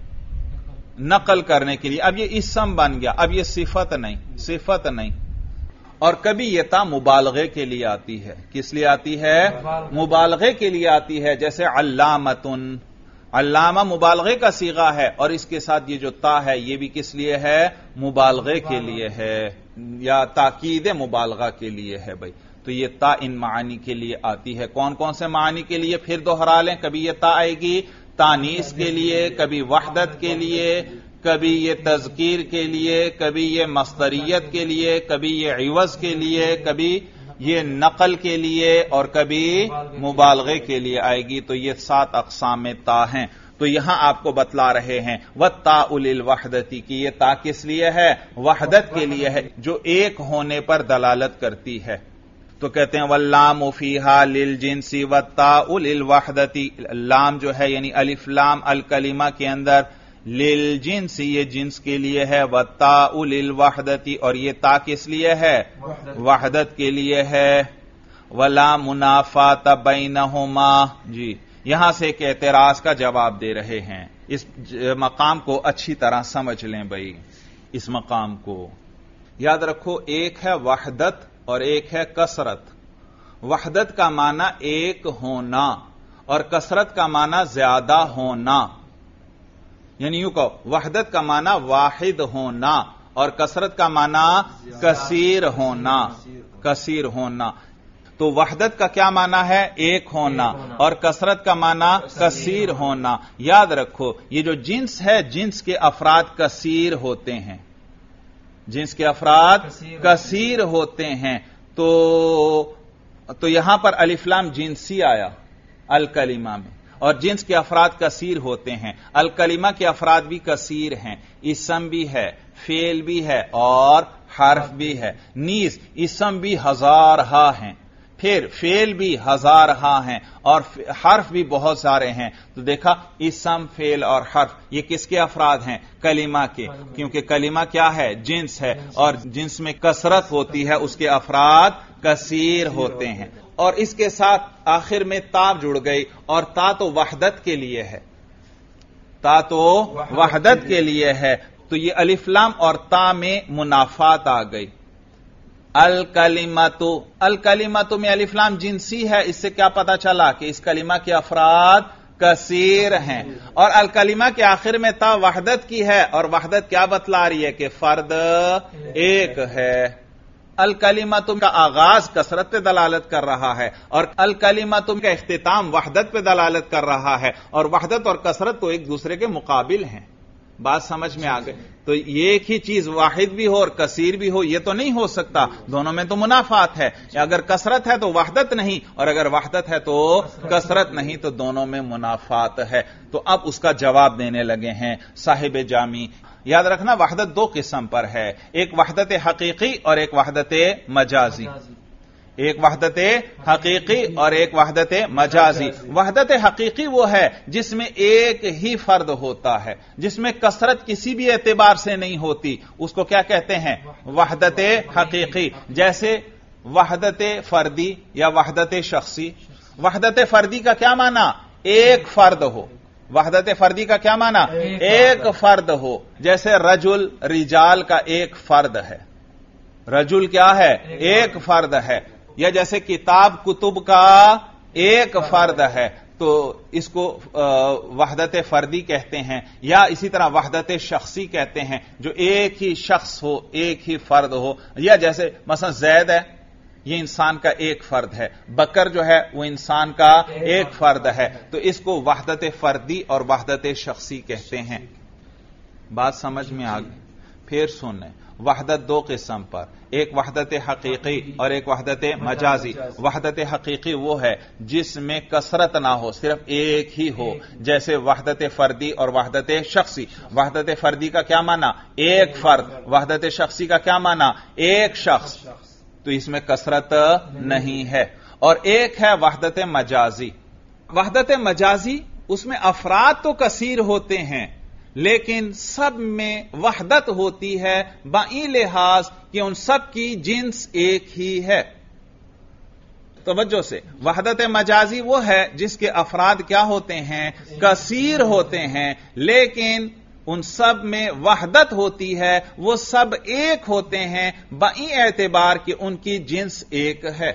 نقل کرنے کے لیے. اب یہ اسم بن گیا، اب یہ صفت نہیں، صفت نہیں. اور کبھی یہ تا مبالغے کے لیے آتی ہے. کس لیے آتی ہے؟ مبالغے کے لیے آتی ہے. جیسے علامتن، علامہ مبالغے کا صیغہ ہے، اور اس کے ساتھ یہ جو تا ہے یہ بھی کس لیے ہے؟ مبالغے کے لیے ہے، یا تاکید مبالغہ کے لیے ہے. بھائی تو یہ تا ان معانی کے لیے آتی ہے. کون کون سے معانی کے لیے؟ پھر دوہرا لیں. کبھی یہ تا آئے گی تانیث کے لیے، کبھی وحدت کے لیے، کبھی یہ تذکیر کے لیے، کبھی یہ مصدریت کے لیے، کبھی یہ عوض کے لیے، کبھی یہ نقل کے لیے، اور کبھی مبالغے کے لیے آئے گی. تو یہ 7 اقسام تا ہیں. تو یہاں آپ کو بتلا رہے ہیں وَالتَّاءُ لِلْوَحْدَةِ کی یہ تا کس لیے ہے؟ وحدت کے لیے ہے، جو ایک ہونے پر دلالت کرتی ہے. تو کہتے ہیں وَاللَّامُ فِيهَا لِلْجِنْسِ وَالتَّاءُ لِلْوَحْدَةِ. لام جو ہے یعنی الف لام الکلمہ کے اندر للجنس یہ جنس کے لیے ہے، والتاء للوحدتی اور یہ تا کس لیے ہے؟ وحدت کے لیے ہے. ولا منافات بینہما. جی یہاں سے ایک اعتراض کا جواب دے رہے ہیں. اس مقام کو اچھی طرح سمجھ لیں بھائی. اس مقام کو یاد رکھو، ایک ہے وحدت اور ایک ہے کثرت. وحدت کا معنی ایک ہونا اور کثرت کا معنی زیادہ ہونا. یعنی یوں کہو وحدت کا معنی واحد ہونا اور کثرت کا معنی کثیر ہونا، کثیر ہونا۔ تو وحدت کا کیا معنی ہے؟ ایک ہونا، اور کثرت کا معنی کثیر ہونا۔ یاد رکھو یہ جو جنس ہے، جنس کے افراد کثیر ہوتے ہیں، جنس کے افراد کثیر ہوتے ہیں۔ تو یہاں پر الف لام جنسی آیا الکلمہ میں، اور جنس کے افراد کثیر ہوتے ہیں۔ الکلمہ کے افراد بھی کثیر ہیں، اسم بھی ہے، فعل بھی ہے اور حرف بھی ہے۔ نیز اسم بھی ہزارہا ہیں، پھر فعل بھی ہزارہا ہیں، اور حرف بھی بہت سارے ہیں۔ تو دیکھا اسم، فعل اور حرف یہ کس کے افراد ہیں؟ کلمہ کے، کیونکہ کلمہ کیا ہے؟ جنس ہے، اور جنس میں کثرت ہوتی ہے، اس کے افراد کثیر ہوتے ہیں۔ اور اس کے ساتھ آخر میں تا جڑ گئی، اور تا تو وحدت کے لیے ہے، تا تو وحدت کے لیے ہے۔ تو یہ الف لام اور تا میں منافات آ گئی۔ الکلمۃ، الکلمۃ میں الف لام جنسی ہے، اس سے کیا پتا چلا کہ اس کلمہ کے افراد کثیر ہیں، اور الکلمہ کے آخر میں تا وحدت کی ہے، اور وحدت کیا بتلا رہی ہے کہ فرد ایک ہے۔ الکلمۃ کا آغاز کثرت پہ دلالت کر رہا ہے، اور الکلمۃ کا اختتام وحدت پہ دلالت کر رہا ہے، اور وحدت اور کثرت تو ایک دوسرے کے مقابل ہیں۔ بات سمجھ میں آ گئی؟ تو یہ ایک ہی چیز واحد بھی ہو اور کثیر بھی ہو، یہ تو نہیں ہو سکتا، دونوں میں تو منافات ہے۔ اگر کثرت ہے تو وحدت نہیں، اور اگر وحدت ہے تو کثرت نہیں، تو دونوں میں منافات ہے۔ تو اب اس کا جواب دینے لگے ہیں صاحب جامی۔ یاد رکھنا وحدت دو قسم پر ہے، ایک وحدت حقیقی اور ایک وحدت مجازی، ایک وحدت حقیقی اور ایک وحدت مجازی۔ وحدت حقیقی وہ ہے جس میں ایک ہی فرد ہوتا ہے، جس میں کثرت کسی بھی اعتبار سے نہیں ہوتی، اس کو کیا کہتے ہیں؟ وحدت حقیقی۔ جیسے وحدت فردی یا وحدت شخصی۔ وحدت فردی کا کیا معنی؟ ایک فرد ہو۔ وحدت فردی کا کیا معنی؟ ایک فرد ہو۔ جیسے رجل، رجال کا ایک فرد ہے، رجل کیا ہے؟ ایک فرد ہے۔ یا جیسے کتاب، کتب کا ایک فرد ہے، تو اس کو وحدت فردی کہتے ہیں۔ یا اسی طرح وحدت شخصی کہتے ہیں، جو ایک ہی شخص ہو، ایک ہی فرد ہو۔ یا جیسے مثلا زید ہے، یہ انسان کا ایک فرد ہے، بکر جو ہے وہ انسان کا ایک فرد ہے، تو اس کو وحدت فردی اور وحدت شخصی کہتے ہیں۔ بات سمجھ میں آ گئی؟ پھر سنیں، وحدت دو قسم پر، ایک وحدت حقیقی اور ایک وحدت مجازی۔ وحدت حقیقی وہ ہے جس میں کثرت نہ ہو، صرف ایک ہی ہو، جیسے وحدت فردی اور وحدت شخصی۔ وحدت فردی کا کیا معنی؟ ایک فرد۔ وحدت شخصی کا کیا معنی؟ ایک شخص، تو اس میں کثرت نہیں ہے۔ اور ایک ہے وحدت مجازی۔ وحدت مجازی اس میں افراد تو کثیر ہوتے ہیں، لیکن سب میں وحدت ہوتی ہے بائیں لحاظ کہ ان سب کی جنس ایک ہی ہے۔ توجہ سے، وحدت مجازی وہ ہے جس کے افراد کیا ہوتے ہیں؟ کثیر ہوتے ہیں، لیکن ان سب میں وحدت ہوتی ہے، وہ سب ایک ہوتے ہیں بائیں اعتبار کہ ان کی جنس ایک ہے۔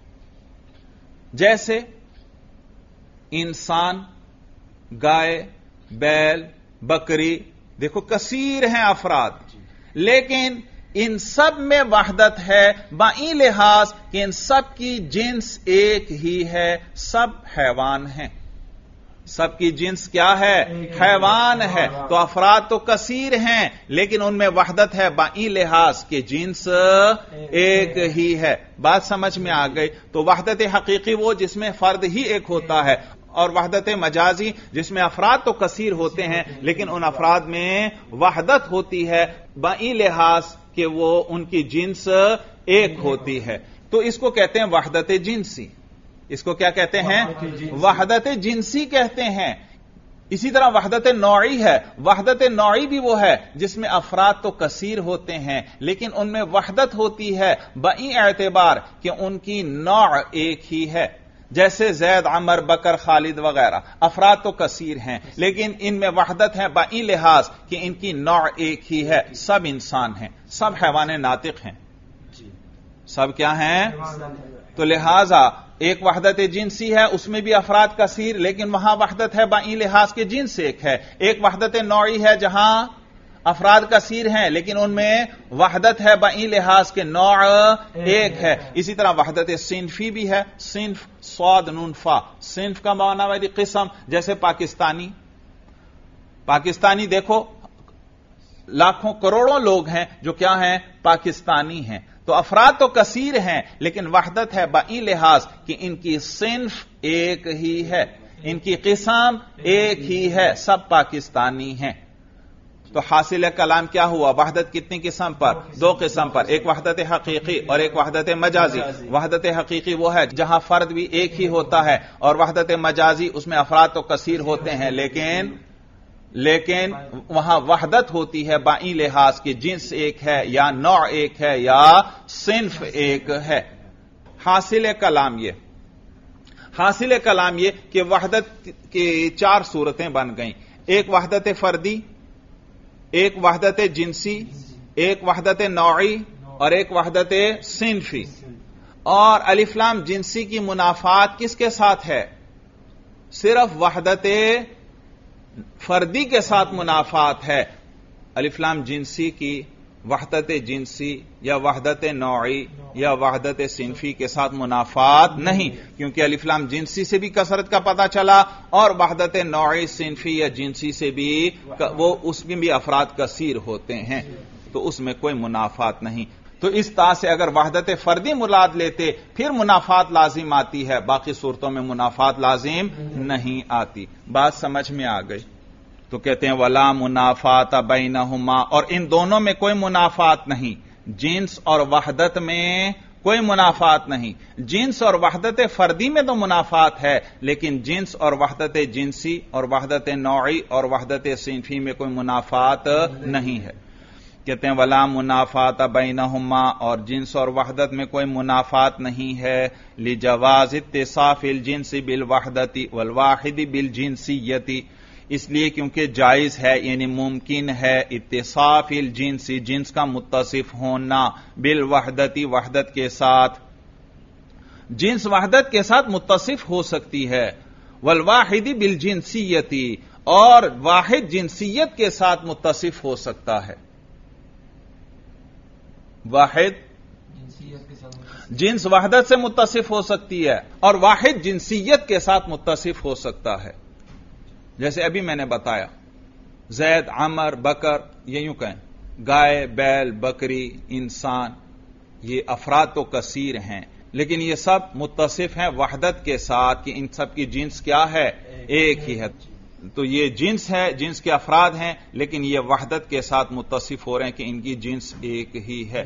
جیسے انسان، گائے، بیل، بکری، دیکھو کثیر ہیں افراد، لیکن ان سب میں وحدت ہے بائیں لحاظ کہ ان سب کی جنس ایک ہی ہے، سب حیوان ہیں۔ سب کی جنس کیا ہے؟ حیوان ہے۔ تو افراد تو کثیر ہیں، لیکن ان میں وحدت ہے بائیں لحاظ کہ جنس ایک ہی ہے۔ بات سمجھ میں آ گئی؟ تو وحدت حقیقی وہ جس میں فرد ہی ایک ہوتا ہے، اور وحدت مجازی جس میں افراد تو کثیر ہوتے ہیں، لیکن ان افراد میں وحدت ہوتی ہے بائیں لحاظ کہ وہ ان کی جنس ایک ہوتی ہے۔ تو اس کو کہتے ہیں وحدت جنسی۔ اس کو کیا کہتے ہیں؟ وحدت جنسی کہتے ہیں۔ اسی طرح وحدت نوعی ہے۔ وحدت نوعی بھی وہ ہے جس میں افراد تو کثیر ہوتے ہیں، لیکن ان میں وحدت ہوتی ہے بائیں اعتبار کہ ان کی نوع ایک ہی ہے۔ جیسے زید، عمر، بکر، خالد وغیرہ، افراد تو کثیر ہیں، لیکن ان میں وحدت ہے بائیں لحاظ کہ ان کی نوع ایک ہی ہے، سب انسان ہیں، سب حیوان ناطق ہیں، سب کیا ہیں؟ تو لہذا ایک وحدت جنسی ہے، اس میں بھی افراد کثیر، لیکن وہاں وحدت ہے بائیں لحاظ کے جنس ایک ہے۔ ایک وحدت نوعی ہے جہاں افراد کثیر ہیں لیکن ان میں وحدت ہے بئی لحاظ کے نوع ایک ہے. اسی طرح وحدت صنفی بھی ہے. صنف صاد نون فا. صنف کا معنی ہے قسم. جیسے پاکستانی دیکھو لاکھوں کروڑوں لوگ ہیں جو کیا ہیں پاکستانی ہیں. تو افراد تو کثیر ہیں لیکن وحدت ہے بئی لحاظ کہ ان کی صنف ایک ہی ہے, ان کی قسم ایک ہی ہے, سب پاکستانی ہیں. تو حاصل کلام کیا ہوا؟ وحدت کتنی قسم پر؟ دو قسم پر. ایک وحدت حقیقی اور ایک وحدت مجازی. وحدت حقیقی وہ ہے جہاں فرد بھی ایک ہی ہوتا ہے, اور وحدت مجازی اس میں افراد تو کثیر ہوتے ہیں لیکن وہاں وحدت ہوتی ہے بئی لحاظ کی جنس ایک ہے یا نوع ایک ہے یا صنف ایک ہے. حاصل کلام یہ کہ وحدت کی چار صورتیں بن گئیں. ایک وحدت فردی, ایک وحدت جنسی, ایک وحدت نوعی اور ایک وحدت صنفی. اور الف لام جنسی کی منافات کس کے ساتھ ہے؟ صرف وحدت فردی کے ساتھ منافات ہے. الف لام جنسی کی وحدت جنسی یا وحدت نوعی یا وحدت صنفی کے ساتھ منافات نہیں, کیونکہ الف لام جنسی سے بھی کثرت کا پتہ چلا اور وحدت نوعی صنفی یا جنسی سے بھی وہ اس میں بھی افراد کثیر ہوتے ہیں, تو اس میں کوئی منافات نہیں. تو اس طرح سے اگر وحدت فردی مراد لیتے پھر منافات لازم آتی ہے, باقی صورتوں میں منافات لازم نہیں آتی. بات سمجھ میں آ گئی؟ تو کہتے ہیں ولا منافات بینہما, اور ان دونوں میں کوئی منافات نہیں. جنس اور وحدت میں کوئی منافات نہیں. جنس اور وحدت فردی میں تو منافات ہے لیکن جنس اور وحدت جنسی اور وحدت نوعی اور وحدت صنفی میں کوئی منافات نہیں ہے. کہتے ہیں ولا منافات بینہما, اور جنس اور وحدت میں کوئی منافات نہیں ہے. لجواز اتصاف الجنس بالوحدت والواحد بالجنسیت, اس لیے کیونکہ جائز ہے یعنی ممکن ہے اتصاف الجنس, جنس کا متصف ہونا, بالوحدت وحدت کے ساتھ. جنس وحدت کے ساتھ متصف ہو سکتی ہے. والواحد بالجنسیت, اور واحد جنسیت کے ساتھ متصف ہو سکتا ہے. واحد جنس وحدت سے متصف ہو سکتی ہے اور واحد جنسیت کے ساتھ متصف ہو سکتا ہے. جیسے ابھی میں نے بتایا زید, عمر, بکر, یہ یوں کہیں گائے, بیل, بکری, انسان, یہ افراد تو کثیر ہیں لیکن یہ سب متصف ہیں وحدت کے ساتھ کہ ان سب کی جنس کیا ہے؟ ایک ہی ہے. تو یہ جنس ہے, جنس کے افراد ہیں لیکن یہ وحدت کے ساتھ متصف ہو رہے ہیں کہ ان کی جنس ایک ہی ہے.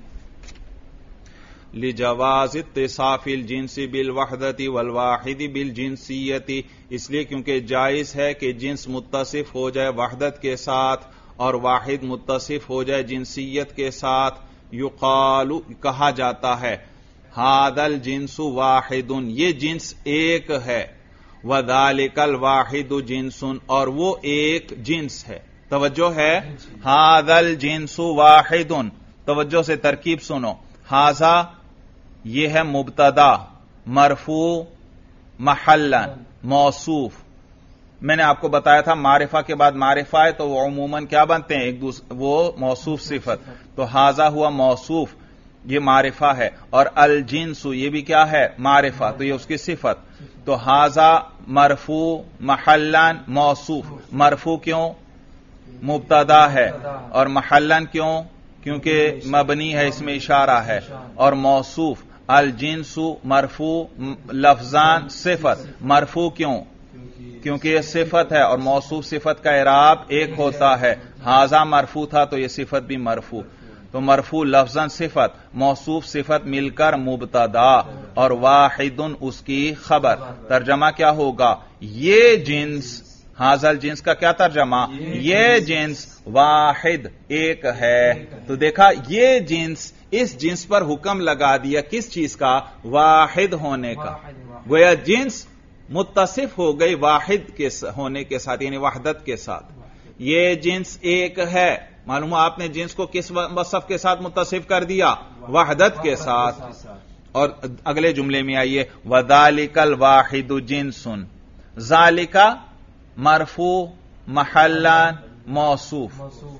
لجواز اتصاف الجنس بالوحدت والواحد بالجنسیت, اس لیے کیونکہ جائز ہے کہ جنس متصف ہو جائے وحدت کے ساتھ اور واحد متصف ہو جائے جنسیت کے ساتھ. یقال, کہا جاتا ہے ھذا الجنس واحد, یہ جنس ایک ہے. وذالک الواحد جنس, اور وہ ایک جنس ہے. توجہ ہے, ھذا الجنس واحد, توجہ سے ترکیب سنو. ھذا یہ ہے مبتدا, مرفوع محلا موصوف. میں نے آپ کو بتایا تھا معرفہ کے بعد معرفہ ہے تو وہ عموماً کیا بنتے ہیں؟ ایک دوسرے, وہ موصوف صفت. تو ھذا ہوا موصوف, یہ معرفہ ہے, اور الجنس یہ بھی کیا ہے؟ معرفہ, تو یہ اس کی صفت. تو ھذا مرفوع محلن موصوف. مرفوع کیوں؟ مبتدا ہے, اور محلن کیوں؟ کیونکہ مبنی ہے, اس میں اشارہ ہے. اور موصوف الجنس مرفوع لفظان صفت. مرفوع کیوں؟ کیونکہ یہ صفت ہے اور موصوف صفت کا اعراب ایک ہوتا ہے. ھذا مرفوع تھا تو یہ صفت بھی مرفوع. تو مرفوع لفظاً صفت, موصوف صفت مل کر مبتدا, اور واحد اس کی خبر. ترجمہ کیا ہوگا؟ یہ جنس, ھذا الجنس کا کیا ترجمہ؟ یہ جنس واحد ایک ہے. تو دیکھا, یہ جنس, اس جنس پر حکم لگا دیا کس چیز کا؟ واحد ہونے کا. گویا جنس متصف ہو گئی واحد کے ہونے کے ساتھ, یعنی وحدت کے ساتھ. یہ جنس ایک ہے, معلوم ہو آپ نے جنس کو کس وصف کے ساتھ متصف کر دیا؟ وحدت کے ساتھ. اور اگلے جملے میں آئیے وذالک الواحد جنس. ذالک مرفوع محلا موصوف.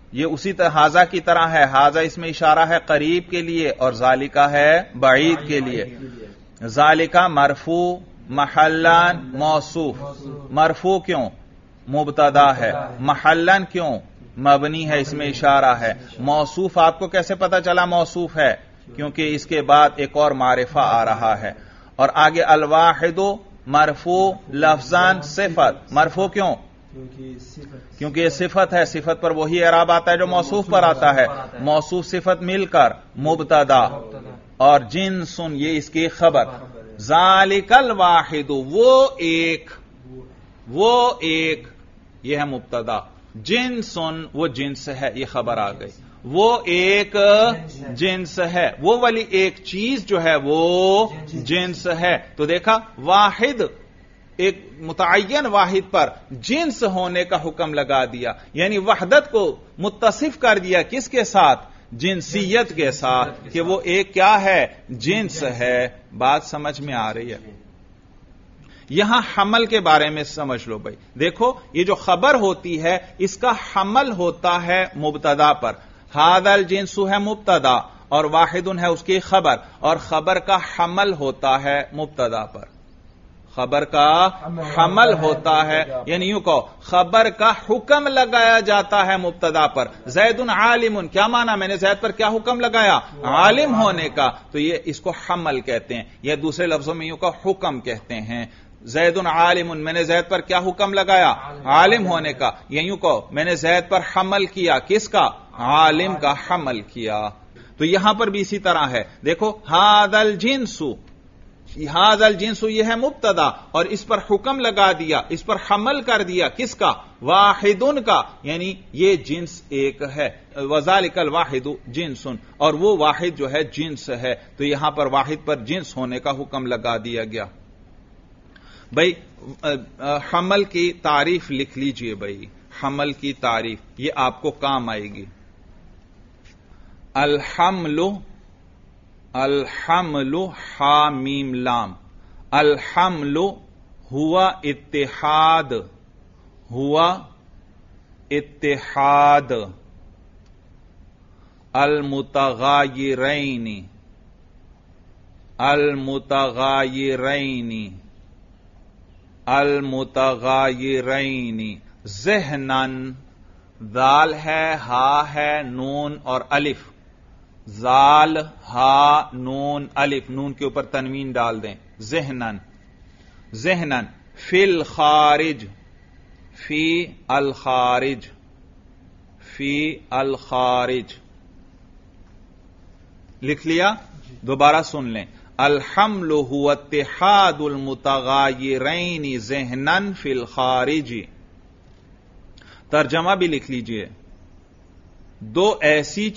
یہ اسی طرح ہاذا کی طرح ہے. ہاذا اس میں اشارہ ہے قریب کے لیے اور ذالکا ہے بعید کے لیے. ذالکا مرفوع محلان موصوف. مرفوع کیوں؟ مبتدا ہے. محلان کیوں؟ مبنی ہے، اس میں اشارہ ہے. موصوف آپ کو کیسے پتا چلا موصوف ہے؟ کیونکہ اس کے بعد ایک اور معرفہ آ رہا ہے. اور آگے الواحد مرفوع لفظان صفت. مرفوع کیوں؟ کیونکہ یہ صفت ہے. صفت پر وہی اعراب آتا ہے جو موصوف پر آتا ہے. موصوف صفت مل کر مبتدا اور جنسن یہ اس کی خبر. ذالک الواحد وہ ایک یہ ہے مبتدا. جنسن وہ جنس ہے، یہ خبر آ گئی. وہ ایک جنس ہے، وہ والی ایک چیز جو ہے وہ جنس ہے. تو دیکھا واحد ایک متعین واحد پر جنس ہونے کا حکم لگا دیا، یعنی وحدت کو متصف کر دیا کس کے ساتھ؟ جنسیت کے ساتھ، کہ وہ ایک کیا ہے؟ جنس ہے. بات سمجھ میں آ رہی ہے؟ یہاں حمل کے بارے میں سمجھ لو بھائی. دیکھو یہ جو خبر ہوتی ہے اس کا حمل ہوتا ہے مبتدا پر. ھذا الجنس ہے مبتدا اور واحد ہے اس کی خبر، اور خبر کا حمل ہوتا ہے مبتدا پر. خبر کا حمل ہوتا ہے، یعنی یوں کہو خبر کا حکم لگایا جاتا ہے مبتدا پر. زید عالم، کیا مانا میں نے زید پر کیا حکم لگایا؟ عالم ہونے کا. تو یہ اس کو حمل کہتے ہیں، یا دوسرے لفظوں میں یوں کہو حکم کہتے ہیں. زید عالم، میں نے زید پر کیا حکم لگایا؟ عالم ہونے کا. یا یوں کہو میں نے زید پر حمل کیا، کس کا؟ عالم کا حمل کیا. تو یہاں پر بھی اسی طرح ہے. دیکھو ھذا الجنس، ھذا الجنس یہ ہے مبتدا اور اس پر حکم لگا دیا، اس پر حمل کر دیا کس کا؟ واحدن کا، یعنی یہ جنس ایک ہے. وذالک الواحد جنس، اور وہ واحد جو ہے جنس ہے. تو یہاں پر واحد پر جنس ہونے کا حکم لگا دیا گیا. بھائی حمل کی تعریف لکھ لیجئے. بھائی حمل کی تعریف یہ آپ کو کام آئے گی. الحمل حا میم لام. الحمل ہوا اتحاد المتغایرین ذہنن. ذال ہے، ہا ہے، نون اور الف. ذال ہا نون الف، نون کے اوپر تنوین ڈال دیں. ذہنن فی الخارج، فی الخارج لکھ لیا؟ دوبارہ سن لیں. الحمل هو اتحاد المتغایرین ذہنن فی الخارج. ترجمہ بھی لکھ لیجئے. دو ایسی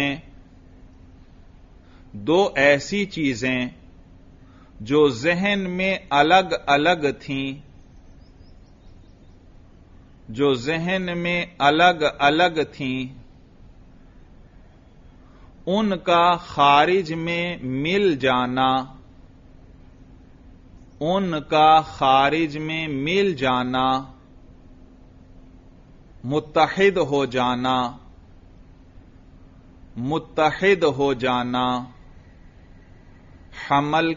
چیزیں جو ذہن میں الگ الگ تھیں، ان کا خارج میں مل جانا، متحد ہو جانا حمل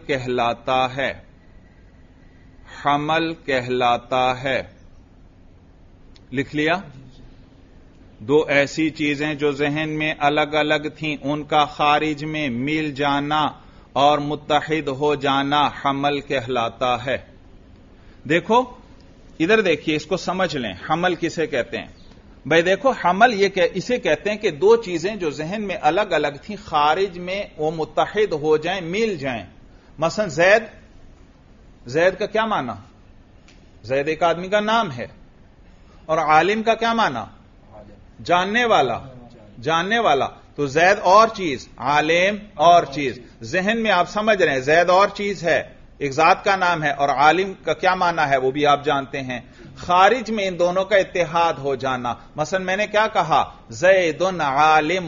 کہلاتا ہے. لکھ لیا؟ دو ایسی چیزیں جو ذہن میں الگ الگ تھیں، ان کا خارج میں مل جانا اور متحد ہو جانا حمل کہلاتا ہے. دیکھو ادھر دیکھیے، اس کو سمجھ لیں. حمل کسے کہتے ہیں؟ بھائی دیکھو حمل اسے کہتے ہیں کہ دو چیزیں جو ذہن میں الگ الگ تھیں خارج میں وہ متحد ہو جائیں، مل جائیں. مثلا زید کا کیا معنی؟ زید ایک آدمی کا نام ہے. اور عالم کا کیا معنی؟ جاننے والا. تو زید اور چیز، عالم اور چیز. ذہن میں آپ سمجھ رہے ہیں زید اور چیز ہے، ایک ذات کا نام ہے، اور عالم کا کیا معنی ہے وہ بھی آپ جانتے ہیں. خارج میں ان دونوں کا اتحاد ہو جانا. مثلا میں نے کیا کہا؟ زیدن عالم.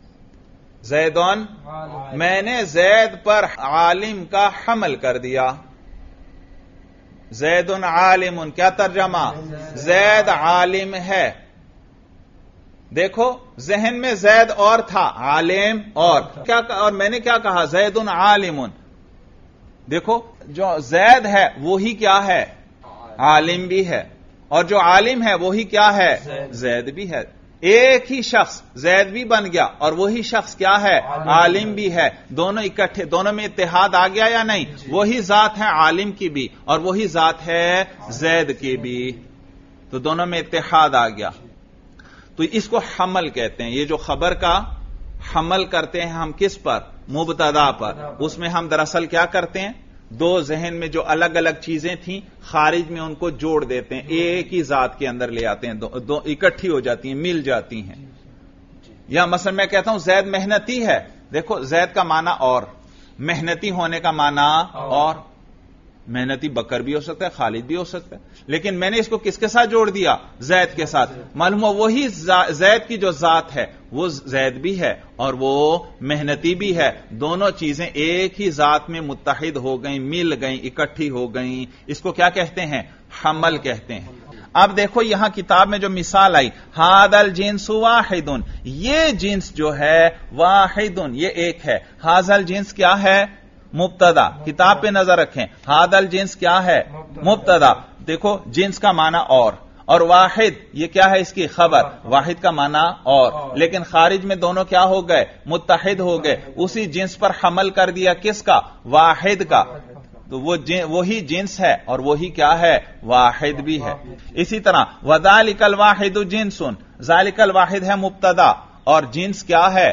میں نے زید پر عالم کا حمل کر دیا. زیدن عالم، کیا ترجمہ؟ زید عالم ہے. دیکھو ذہن میں زید اور تھا، عالم اور میں نے کیا کہا؟ زید عالم. دیکھو جو زید ہے وہی کیا ہے؟ عالم بھی ہے، اور جو عالم ہے وہی کیا ہے؟ زید بھی ہے. ایک ہی شخص زید بھی بن گیا اور وہی شخص کیا ہے؟ عالم بھی ہے. دونوں اکٹھے، دونوں میں اتحاد آ گیا یا نہیں؟ وہی ذات ہے عالم کی بھی اور وہی ذات ہے زید کی بھی، تو دونوں میں اتحاد آ گیا. تو اس کو حمل کہتے ہیں. یہ جو خبر کا حمل کرتے ہیں ہم کس پر؟ مبتدا پر. اس میں ہم دراصل کیا کرتے ہیں؟ دو ذہن میں جو الگ الگ چیزیں تھیں خارج میں ان کو جوڑ دیتے ہیں، ایک ہی ذات کے اندر لے آتے ہیں، دو اکٹھی ہو جاتی ہیں، مل جاتی ہیں. یا مثلا میں کہتا ہوں زید محنتی ہے. دیکھو زید کا معنی اور، محنتی ہونے کا معنی اور. محنتی بکر بھی ہو سکتا ہے، خالد بھی ہو سکتا ہے، لیکن میں نے اس کو کس کے ساتھ جوڑ دیا؟ زید کے ساتھ. معلوم ہوا وہی زید کی جو ذات ہے وہ زید بھی ہے اور وہ محنتی بھی ہے. دونوں چیزیں ایک ہی ذات میں متحد ہو گئیں، مل گئیں، اکٹھی ہو گئیں. اس کو کیا کہتے ہیں؟ حمل کہتے ہیں. اب دیکھو یہاں کتاب میں جو مثال آئی، ھذا الجنس واحد، یہ جنس جو ہے واحد، یہ ایک ہے. ھذا الجنس کیا ہے؟ مبتدا. کتاب پہ نظر رکھیں، ھذا الجنس کیا ہے؟ مبتدا. دیکھو جنس کا معنی اور واحد یہ کیا ہے؟ اس کی خبر. واحد کا معنی اور، لیکن خارج میں دونوں کیا ہو گئے؟ متحد ہو گئے. اسی جنس پر حمل کر دیا کس کا؟ واحد کا. تو وہی جنس ہے اور وہی کیا ہے؟ واحد بھی ہے. اسی طرح وذالک الواحد جنس، ذالک الواحد ہے مبتدا اور جنس کیا ہے؟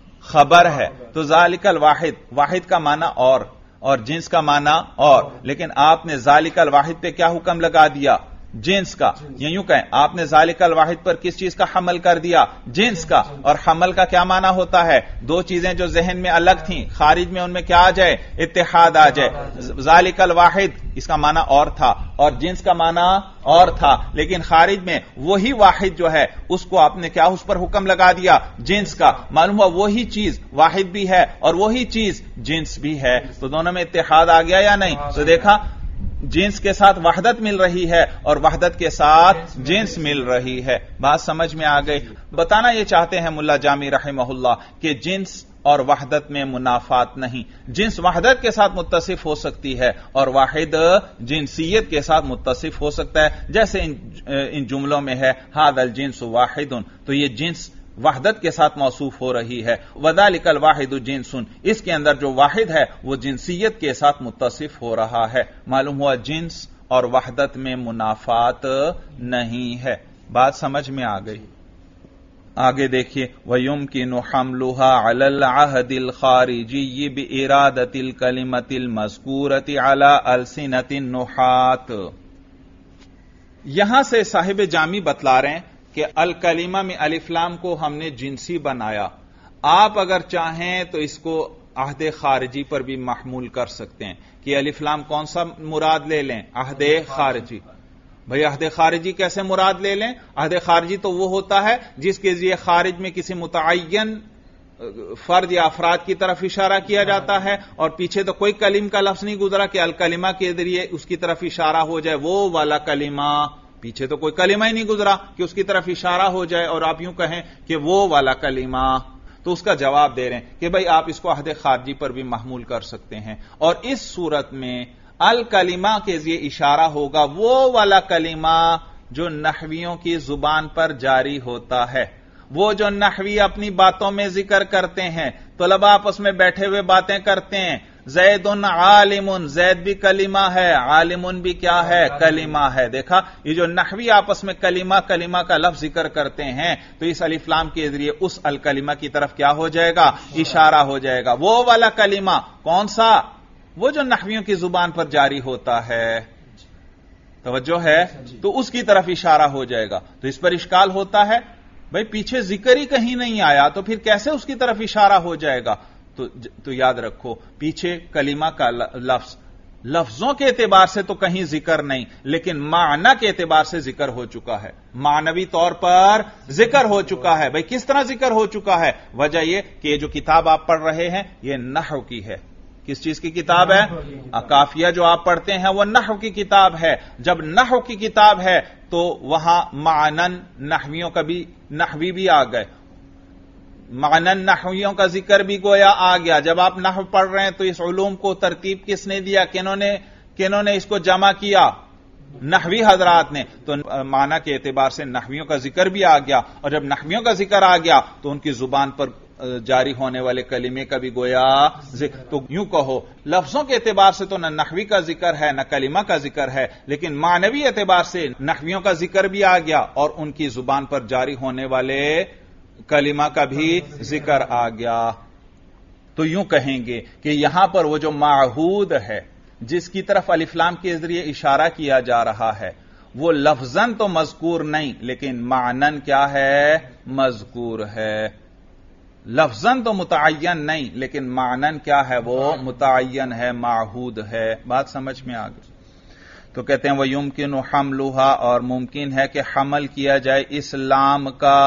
خبر ہے. تو ذالک الواحد، واحد کا معنی اور جنس کا معنی اور، لیکن آپ نے ذالک الواحد پہ کیا حکم لگا دیا؟ جنس کا. یوں کہیں آپ نے ذالک الواحد پر کس چیز کا حمل کر دیا؟ جنس کا. اور حمل کا کیا معنی ہوتا ہے؟ دو چیزیں جو ذہن میں الگ تھیں خارج میں ان میں کیا آ جائے؟ اتحاد آ جائے. ذالک الواحد اس کا معنی اور تھا اور جنس کا معنی اور تھا، لیکن خارج میں وہی واحد جو ہے اس کو آپ نے کیا اس پر حکم لگا دیا؟ جنس کا. معلوم ہوا وہی چیز واحد بھی ہے اور وہی چیز جنس بھی ہے. تو دونوں میں اتحاد آ گیا یا نہیں؟ تو دیکھا جنس کے ساتھ وحدت مل رہی ہے اور وحدت کے ساتھ جنس مل رہی ہے. بات سمجھ میں آ گئی؟ بتانا یہ چاہتے ہیں ملا جامی رحمہ اللہ کہ جنس اور وحدت میں منافات نہیں. جنس وحدت کے ساتھ متصف ہو سکتی ہے اور واحد جنسیت کے ساتھ متصف ہو سکتا ہے، جیسے ان جملوں میں ہے ھذا الجنس واحد، تو یہ جنس وحدت کے ساتھ موصوف ہو رہی ہے. وذالک الواحد جنس، اس کے اندر جو واحد ہے وہ جنسیت کے ساتھ متصف ہو رہا ہے. معلوم ہوا جنس اور وحدت میں منافات نہیں ہے. بات سمجھ میں آ گئی؟ آگے دیکھیے وَيُمْكِنُ حَمْلُهَا عَلَى الْعَهْدِ الْخَارِجِيِّ بِإِرَادَةِ الْكَلِمَةِ الْمَذْكُورَةِ عَلَى أَلْسِنَةِ النُّحَاةِ. یہاں سے صاحب جامی بتلا رہے ہیں کہ الکلمہ میں الف لام کو ہم نے جنسی بنایا. آپ اگر چاہیں تو اس کو عہد خارجی پر بھی محمول کر سکتے ہیں کہ الف لام کون سا مراد لے لیں؟ عہد خارجی. بھئی عہد خارجی کیسے مراد لے لیں؟ عہد خارجی تو وہ ہوتا ہے جس کے ذریعے خارج میں کسی متعین فرد یا افراد کی طرف اشارہ کیا جاتا ہے اور پیچھے تو کوئی کلم کا لفظ نہیں گزرا کہ الکلمہ کے ذریعے اس کی طرف اشارہ ہو جائے. وہ والا کلمہ، پیچھے تو کوئی کلمہ ہی نہیں گزرا کہ اس کی طرف اشارہ ہو جائے اور آپ یوں کہیں کہ وہ والا کلمہ. تو اس کا جواب دے رہے ہیں کہ بھئی آپ اس کو عہد خارجی پر بھی محمول کر سکتے ہیں، اور اس صورت میں الکلمہ کے ذریعے اشارہ ہوگا وہ والا کلمہ جو نحویوں کی زبان پر جاری ہوتا ہے. وہ جو نحوی اپنی باتوں میں ذکر کرتے ہیں، طلباء آپس میں بیٹھے ہوئے باتیں کرتے ہیں، زید عالم، زید بھی کلمہ ہے، عالم بھی کیا ہے؟ کلمہ ہے. دیکھا یہ جو نحوی آپس میں کلمہ کا لفظ ذکر کرتے ہیں تو اس الف لام کے ذریعے اس الکلمہ کی طرف کیا ہو جائے گا؟ اشارہ ہو جائے گا. وہ والا کلمہ کون سا؟ وہ جو نحویوں کی زبان پر جاری ہوتا ہے. توجہ ہے؟ تو اس کی طرف اشارہ ہو جائے گا. تو اس پر اشکال ہوتا ہے بھئی پیچھے ذکر ہی کہیں نہیں آیا تو پھر کیسے اس کی طرف اشارہ ہو جائے گا؟ تو یاد رکھو پیچھے کلمہ کا لفظوں کے اعتبار سے تو کہیں ذکر نہیں، لیکن معنی کے اعتبار سے ذکر ہو چکا ہے، معنوی طور پر ذکر ہو چکا ہے. بھئی کس طرح ذکر ہو چکا ہے؟ وجہ یہ کہ یہ جو کتاب آپ پڑھ رہے ہیں یہ نحو کی ہے. کس چیز کی کتاب ہے؟ کافیہ جو آپ پڑھتے ہیں وہ نحو کی کتاب ہے. جب نحو کی کتاب ہے تو وہاں معنن نحویوں کا بھی نحوی بھی آ گئے، معنن نحویوں کا ذکر بھی گویا آ گیا. جب آپ نحو پڑھ رہے ہیں تو اس علوم کو ترتیب کس نے دیا؟ کنہوں نے اس کو جمع کیا؟ نحوی حضرات نے. تو معنی کے اعتبار سے نحویوں کا ذکر بھی آ گیا، اور جب نحویوں کا ذکر آ گیا تو ان کی زبان پر جاری ہونے والے کلمے کا بھی گویا ذکر. تو یوں کہو لفظوں کے اعتبار سے تو نہ نحوی کا ذکر ہے نہ کلمہ کا ذکر ہے، لیکن معنوی اعتبار سے نحویوں کا ذکر بھی آ گیا اور ان کی زبان پر جاری ہونے والے کلمہ کا بھی ذکر آ گیا. تو یوں کہیں گے کہ یہاں پر وہ جو معہود ہے جس کی طرف الف لام کے ذریعے اشارہ کیا جا رہا ہے وہ لفظاً تو مذکور نہیں لیکن معنن کیا ہے؟ مذکور ہے. لفظاً تو متعین نہیں لیکن معنن کیا ہے؟ وہ متعین ہے، معہود ہے. بات سمجھ میں آ گئی؟ تو کہتے ہیں وہ یمکن حملها، اور ممکن ہے کہ حمل کیا جائے اس لام کا.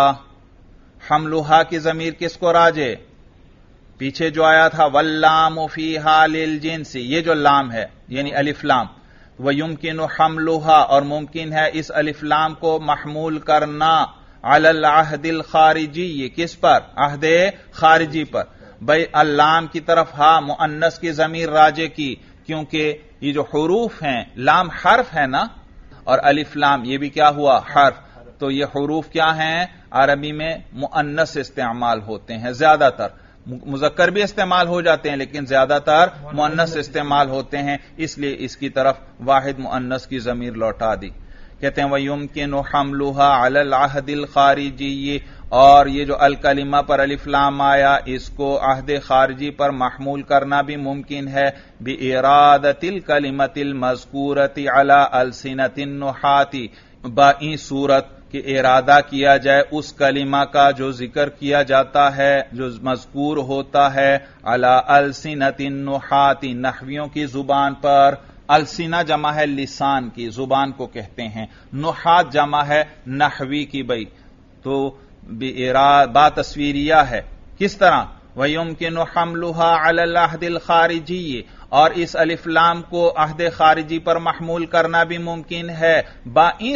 حملها کی ضمیر کس کو راجع؟ پیچھے جو آیا تھا واللام فیہا للجنس، یہ جو لام ہے یعنی الف لام. وَيُمْكِنُ حَمْلُهَا، اور ممکن ہے اس الف لام کو محمول کرنا علی العہد الخارجی، یہ کس پر؟ عہد خارجی پر. بھئی اللام کی طرف ہا مؤنث کی ضمیر راجع کی، کیونکہ یہ جو حروف ہیں لام حرف ہے نا، اور الف لام یہ بھی کیا ہوا؟ حرف. تو یہ حروف کیا ہیں؟ عربی میں مؤنث استعمال ہوتے ہیں، زیادہ تر مذکر بھی استعمال ہو جاتے ہیں لیکن زیادہ تر مؤنث استعمال ہوتے ہیں، اس لیے اس کی طرف واحد مؤنث کی ضمیر لوٹا دی. کہتے ہیں وَيُمْكِنُ حَمْلُهَا عَلَى الْعَهْدِ الْخَارِجِيِّ، اور یہ جو الکلمہ پر الف لام آیا اس کو عہد خارجی پر محمول کرنا بھی ممکن ہے. بِإِرَادَةِ الْكَلِمَةِ الْمَذْكُورَةِ عَلَى أَلْسِنَةِ النُّحَاةِ، بائی صورت کہ ارادہ کیا جائے اس کلمہ کا جو ذکر کیا جاتا ہے، جو مذکور ہوتا ہے، علی السنۃ النحات، نحویوں کی زبان پر. السنہ جمع ہے لسان کی، زبان کو کہتے ہیں. نحات جمع ہے نحوی کی. بھئی تو با تصویریہ ہے. کس طرح؟ وَيُمْكِنُ حَمْلُهَا عَلَى الْعَهْدِ الْخَارِجِيِّ، اور اس الف لام کو عہد خارجی پر محمول کرنا بھی ممکن ہے. بائی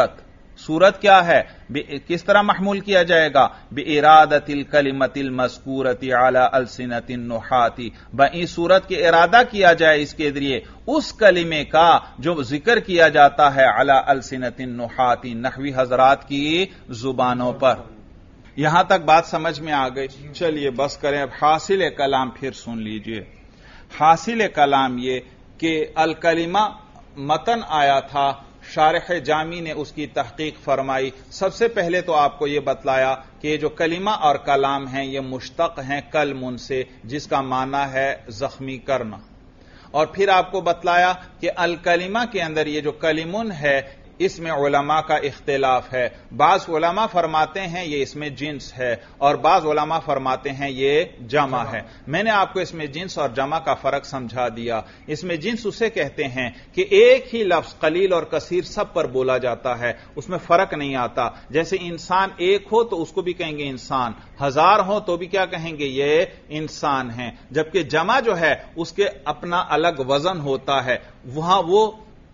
صورت کیا ہے؟ کس طرح محمول کیا جائے گا؟ بِإِرَادَةِ الْكَلِمَةِ الْمَذْكُورَةِ عَلَى أَلْسِنَةِ النُّحَاةِ، بائی صورت کے ارادہ کیا جائے اس کے ذریعے اس کلمے کا جو ذکر کیا جاتا ہے عَلَى أَلْسِنَةِ النُّحَاةِ، نحوی حضرات کی زبانوں پر. یہاں تک بات سمجھ میں آ گئی؟ چلیے بس کریں. اب حاصل کلام پھر سن لیجئے. حاصل کلام یہ کہ الکلمہ متن آیا تھا، شارح جامی نے اس کی تحقیق فرمائی. سب سے پہلے تو آپ کو یہ بتلایا کہ یہ جو کلمہ اور کلام ہیں یہ مشتق ہیں کلمن سے، جس کا معنی ہے زخمی کرنا. اور پھر آپ کو بتلایا کہ الکلمہ کے اندر یہ جو کلمن ہے اس میں علماء کا اختلاف ہے. بعض علماء فرماتے ہیں یہ اس میں جنس ہے اور بعض علماء فرماتے ہیں یہ جمع ہے. میں نے آپ کو اس میں جنس اور جمع کا فرق سمجھا دیا. اس میں جنس اسے کہتے ہیں کہ ایک ہی لفظ قلیل اور کثیر سب پر بولا جاتا ہے، اس میں فرق نہیں آتا. جیسے انسان ایک ہو تو اس کو بھی کہیں گے انسان، ہزار ہو تو بھی کیا کہیں گے؟ یہ انسان ہیں. جبکہ جمع جو ہے اس کے اپنا الگ وزن ہوتا ہے، وہاں وہ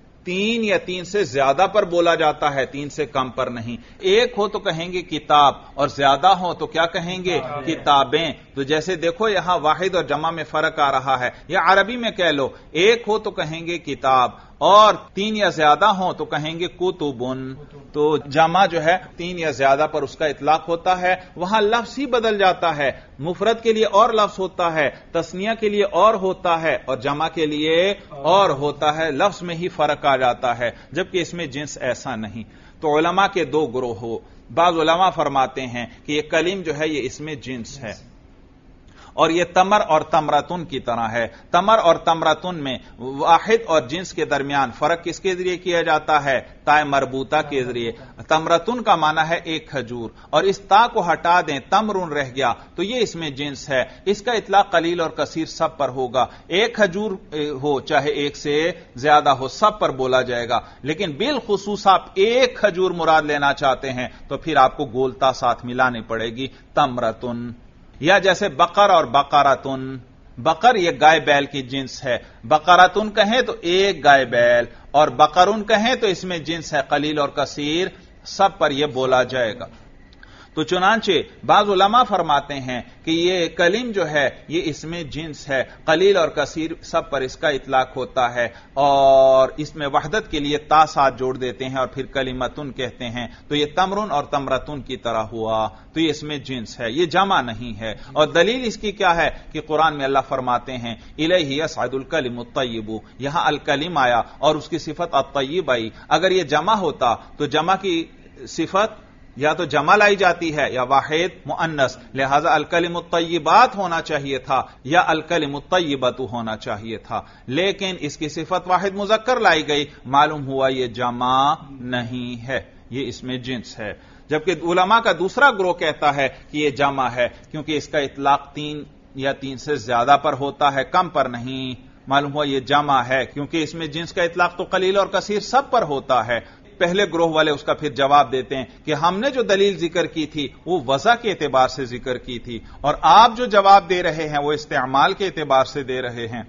3 یا 3 سے زیادہ پر بولا جاتا ہے، 3 سے کم پر نہیں. ایک ہو تو کہیں گے کتاب اور زیادہ ہو تو کیا کہیں گے؟ کتابیں. تو جیسے دیکھو یہاں واحد اور جمع میں فرق آ رہا ہے. یا عربی میں کہہ لو ایک ہو تو کہیں گے کتاب اور 3 یا زیادہ ہوں تو کہیں گے کتبن. تو جمع جو ہے 3 یا زیادہ پر اس کا اطلاق ہوتا ہے. وہاں لفظ ہی بدل جاتا ہے، مفرد کے لیے اور لفظ ہوتا ہے، تثنیہ کے لیے اور ہوتا ہے اور جمع کے لیے اور ہوتا ہے. لفظ میں ہی فرق آ جاتا ہے، جبکہ اس میں جنس ایسا نہیں. تو علماء کے 2 گروہ ہو. بعض علماء فرماتے ہیں کہ یہ کلم جو ہے یہ اس میں جنس ہے اور یہ تمر اور تمرتن کی طرح ہے. تمر اور تمرتن میں واحد اور جنس کے درمیان فرق کس کے ذریعے کیا جاتا ہے؟ تا مربوطہ کے ذریعے. تمرتن کا معنی ہے ایک کھجور، اور اس تا کو ہٹا دیں تمرن رہ گیا تو یہ اس میں جنس ہے. اس کا اطلاق قلیل اور کثیر سب پر ہوگا. ایک کھجور ہو چاہے ایک سے زیادہ ہو سب پر بولا جائے گا. لیکن بالخصوص آپ ایک کھجور مراد لینا چاہتے ہیں تو پھر آپ کو گولتا ساتھ ملانی پڑے گی، تمرتن. یا جیسے بقر اور بقرتن، بقر یہ گائے بیل کی جنس ہے، بقراتن کہیں تو ایک گائے بیل، اور بقرن کہیں تو اس میں جنس ہے قلیل اور کثیر، سب پر یہ بولا جائے گا۔ تو چنانچہ بعض علماء فرماتے ہیں کہ یہ کلم جو ہے یہ اس میں جنس ہے، قلیل اور کثیر سب پر اس کا اطلاق ہوتا ہے، اور اس میں وحدت کے لیے تا ساتھ جوڑ دیتے ہیں اور پھر کلمتن کہتے ہیں، تو یہ تمرن اور تمرتن کی طرح ہوا، تو یہ اس میں جنس ہے، یہ جمع نہیں ہے۔ اور دلیل اس کی کیا ہے کہ قرآن میں اللہ فرماتے ہیں الیہ یصعد الکلم الطیب، یہاں الکلم آیا اور اس کی صفت الطیب آئی۔ اگر یہ جمع ہوتا تو جمع کی صفت یا تو جمع لائی جاتی ہے یا واحد مؤنث، لہذا الکلم الطیبات ہونا چاہیے تھا یا الکلم الطیبۃ ہونا چاہیے تھا، لیکن اس کی صفت واحد مذکر لائی گئی، معلوم ہوا یہ جمع نہیں ہے، یہ اس میں جنس ہے۔ جبکہ علماء کا دوسرا گروہ کہتا ہے کہ یہ جمع ہے، کیونکہ اس کا اطلاق 3 یا 3 سے زیادہ پر ہوتا ہے، کم پر نہیں، معلوم ہوا یہ جمع ہے، کیونکہ اس میں جنس کا اطلاق تو قلیل اور کثیر سب پر ہوتا ہے۔ پہلے گروہ والے اس کا پھر جواب دیتے ہیں کہ ہم نے جو دلیل ذکر کی تھی وہ وضع کے اعتبار سے ذکر کی تھی، اور آپ جو جواب دے رہے ہیں وہ استعمال کے اعتبار سے دے رہے ہیں،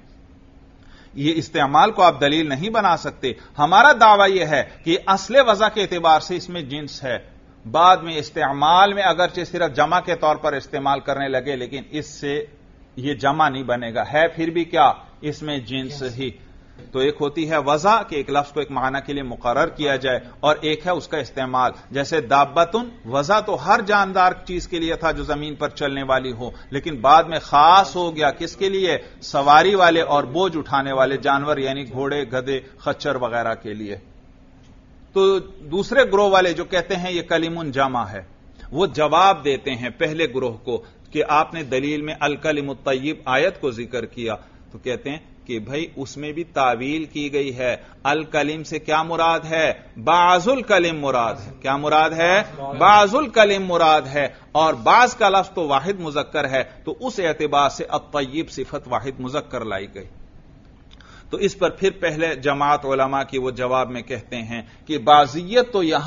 یہ استعمال کو آپ دلیل نہیں بنا سکتے۔ ہمارا دعویٰ یہ ہے کہ اصل وضع کے اعتبار سے اس میں جنس ہے، بعد میں استعمال میں اگرچہ صرف جمع کے طور پر استعمال کرنے لگے، لیکن اس سے یہ جمع نہیں بنے گا، ہے پھر بھی کیا اس میں جنس ہی۔ تو ایک ہوتی ہے وضع کہ ایک لفظ کو ایک معنی کے لیے مقرر کیا جائے، اور ایک ہے اس کا استعمال، جیسے دابتن وضع تو ہر جاندار چیز کے لیے تھا جو زمین پر چلنے والی ہو، لیکن بعد میں خاص ہو گیا کس کے لیے؟ سواری والے اور بوجھ اٹھانے والے جانور، یعنی گھوڑے، گدھے، خچر وغیرہ کے لیے۔ تو دوسرے گروہ والے جو کہتے ہیں یہ کلم جمع ہے، وہ جواب دیتے ہیں پہلے گروہ کو کہ آپ نے دلیل میں الکلم الطیب آیت کو ذکر کیا، تو کہتے ہیں کہ بھائی اس میں بھی تعویل کی گئی ہے، الکلم سے کیا مراد ہے؟ بعض الکلم مراد ہے۔ کیا مراد ہے؟ بعض الکلم مراد ہے، اور بعض کا لفظ تو واحد مذکر ہے، تو اس اعتبار سے الطیب صفت واحد مذکر لائی گئی۔ تو اس پر پھر پہلے جماعت علماء کی وہ جواب میں کہتے ہیں کہ بعضیت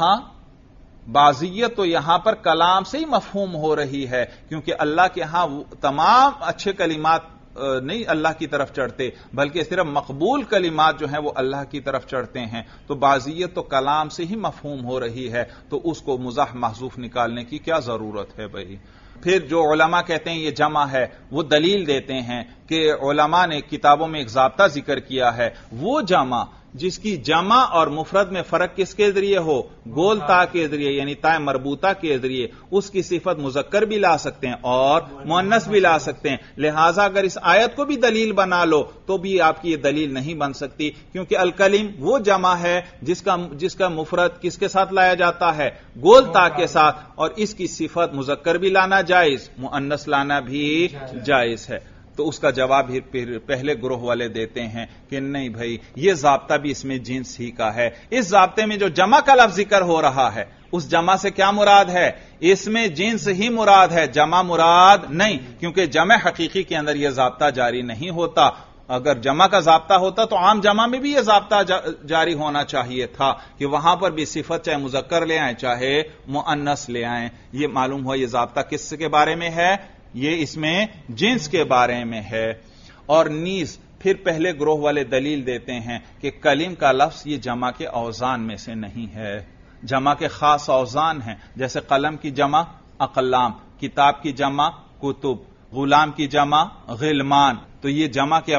تو یہاں پر کلام سے ہی مفہوم ہو رہی ہے، کیونکہ اللہ کے ہاں تمام اچھے کلمات نہیں اللہ کی طرف چڑھتے، بلکہ صرف مقبول کلمات جو ہیں وہ اللہ کی طرف چڑھتے ہیں، تو بعضیت تو کلام سے ہی مفہوم ہو رہی ہے، تو اس کو مزاح محذوف نکالنے کی کیا ضرورت ہے بھائی؟ پھر جو علماء کہتے ہیں یہ جمع ہے، وہ دلیل دیتے ہیں کہ علماء نے کتابوں میں ایک ضابطہ ذکر کیا ہے، وہ جمع جس کی جمع اور مفرد میں فرق کس کے ذریعے ہو؟ گول تا کے ذریعے، یعنی تا مربوطہ کے ذریعے، اس کی صفت مذکر بھی لا سکتے ہیں اور مؤنث بھی لا سکتے ہیں۔ لہذا اگر اس آیت کو بھی دلیل بنا لو تو بھی آپ کی یہ دلیل نہیں بن سکتی، کیونکہ الکلم وہ جمع ہے جس کا مفرد کس کے ساتھ لایا جاتا ہے؟ گول تا کے ساتھ، اور اس کی صفت مذکر بھی لانا جائز، مؤنث لانا بھی جائز ہے۔ تو اس کا جواب پھر پہلے گروہ والے دیتے ہیں کہ نہیں بھائی، یہ ضابطہ بھی اس میں جنس ہی کا ہے۔ اس ضابطے میں جو جمع کا لفظ ذکر ہو رہا ہے اس جمع سے کیا مراد ہے؟ اس میں جنس ہی مراد ہے، جمع مراد نہیں، کیونکہ جمع حقیقی کے اندر یہ ضابطہ جاری نہیں ہوتا۔ اگر جمع کا ضابطہ ہوتا تو عام جمع میں بھی یہ ضابطہ جاری ہونا چاہیے تھا کہ وہاں پر بھی صفت چاہے مذکر لے آئیں چاہے مؤنث لے آئیں۔ یہ معلوم ہوا یہ ضابطہ کس کے بارے میں ہے؟ یہ اس میں جنس کے بارے میں ہے۔ اور نیز پھر پہلے گروہ والے دلیل دیتے ہیں کہ کلم کا لفظ یہ جمع کے اوزان میں سے نہیں ہے، جمع کے خاص اوزان ہیں، جیسے قلم کی جمع اقلام، کتاب کی جمع کتب، غلام کی جمع غلمان، تو یہ جمع کے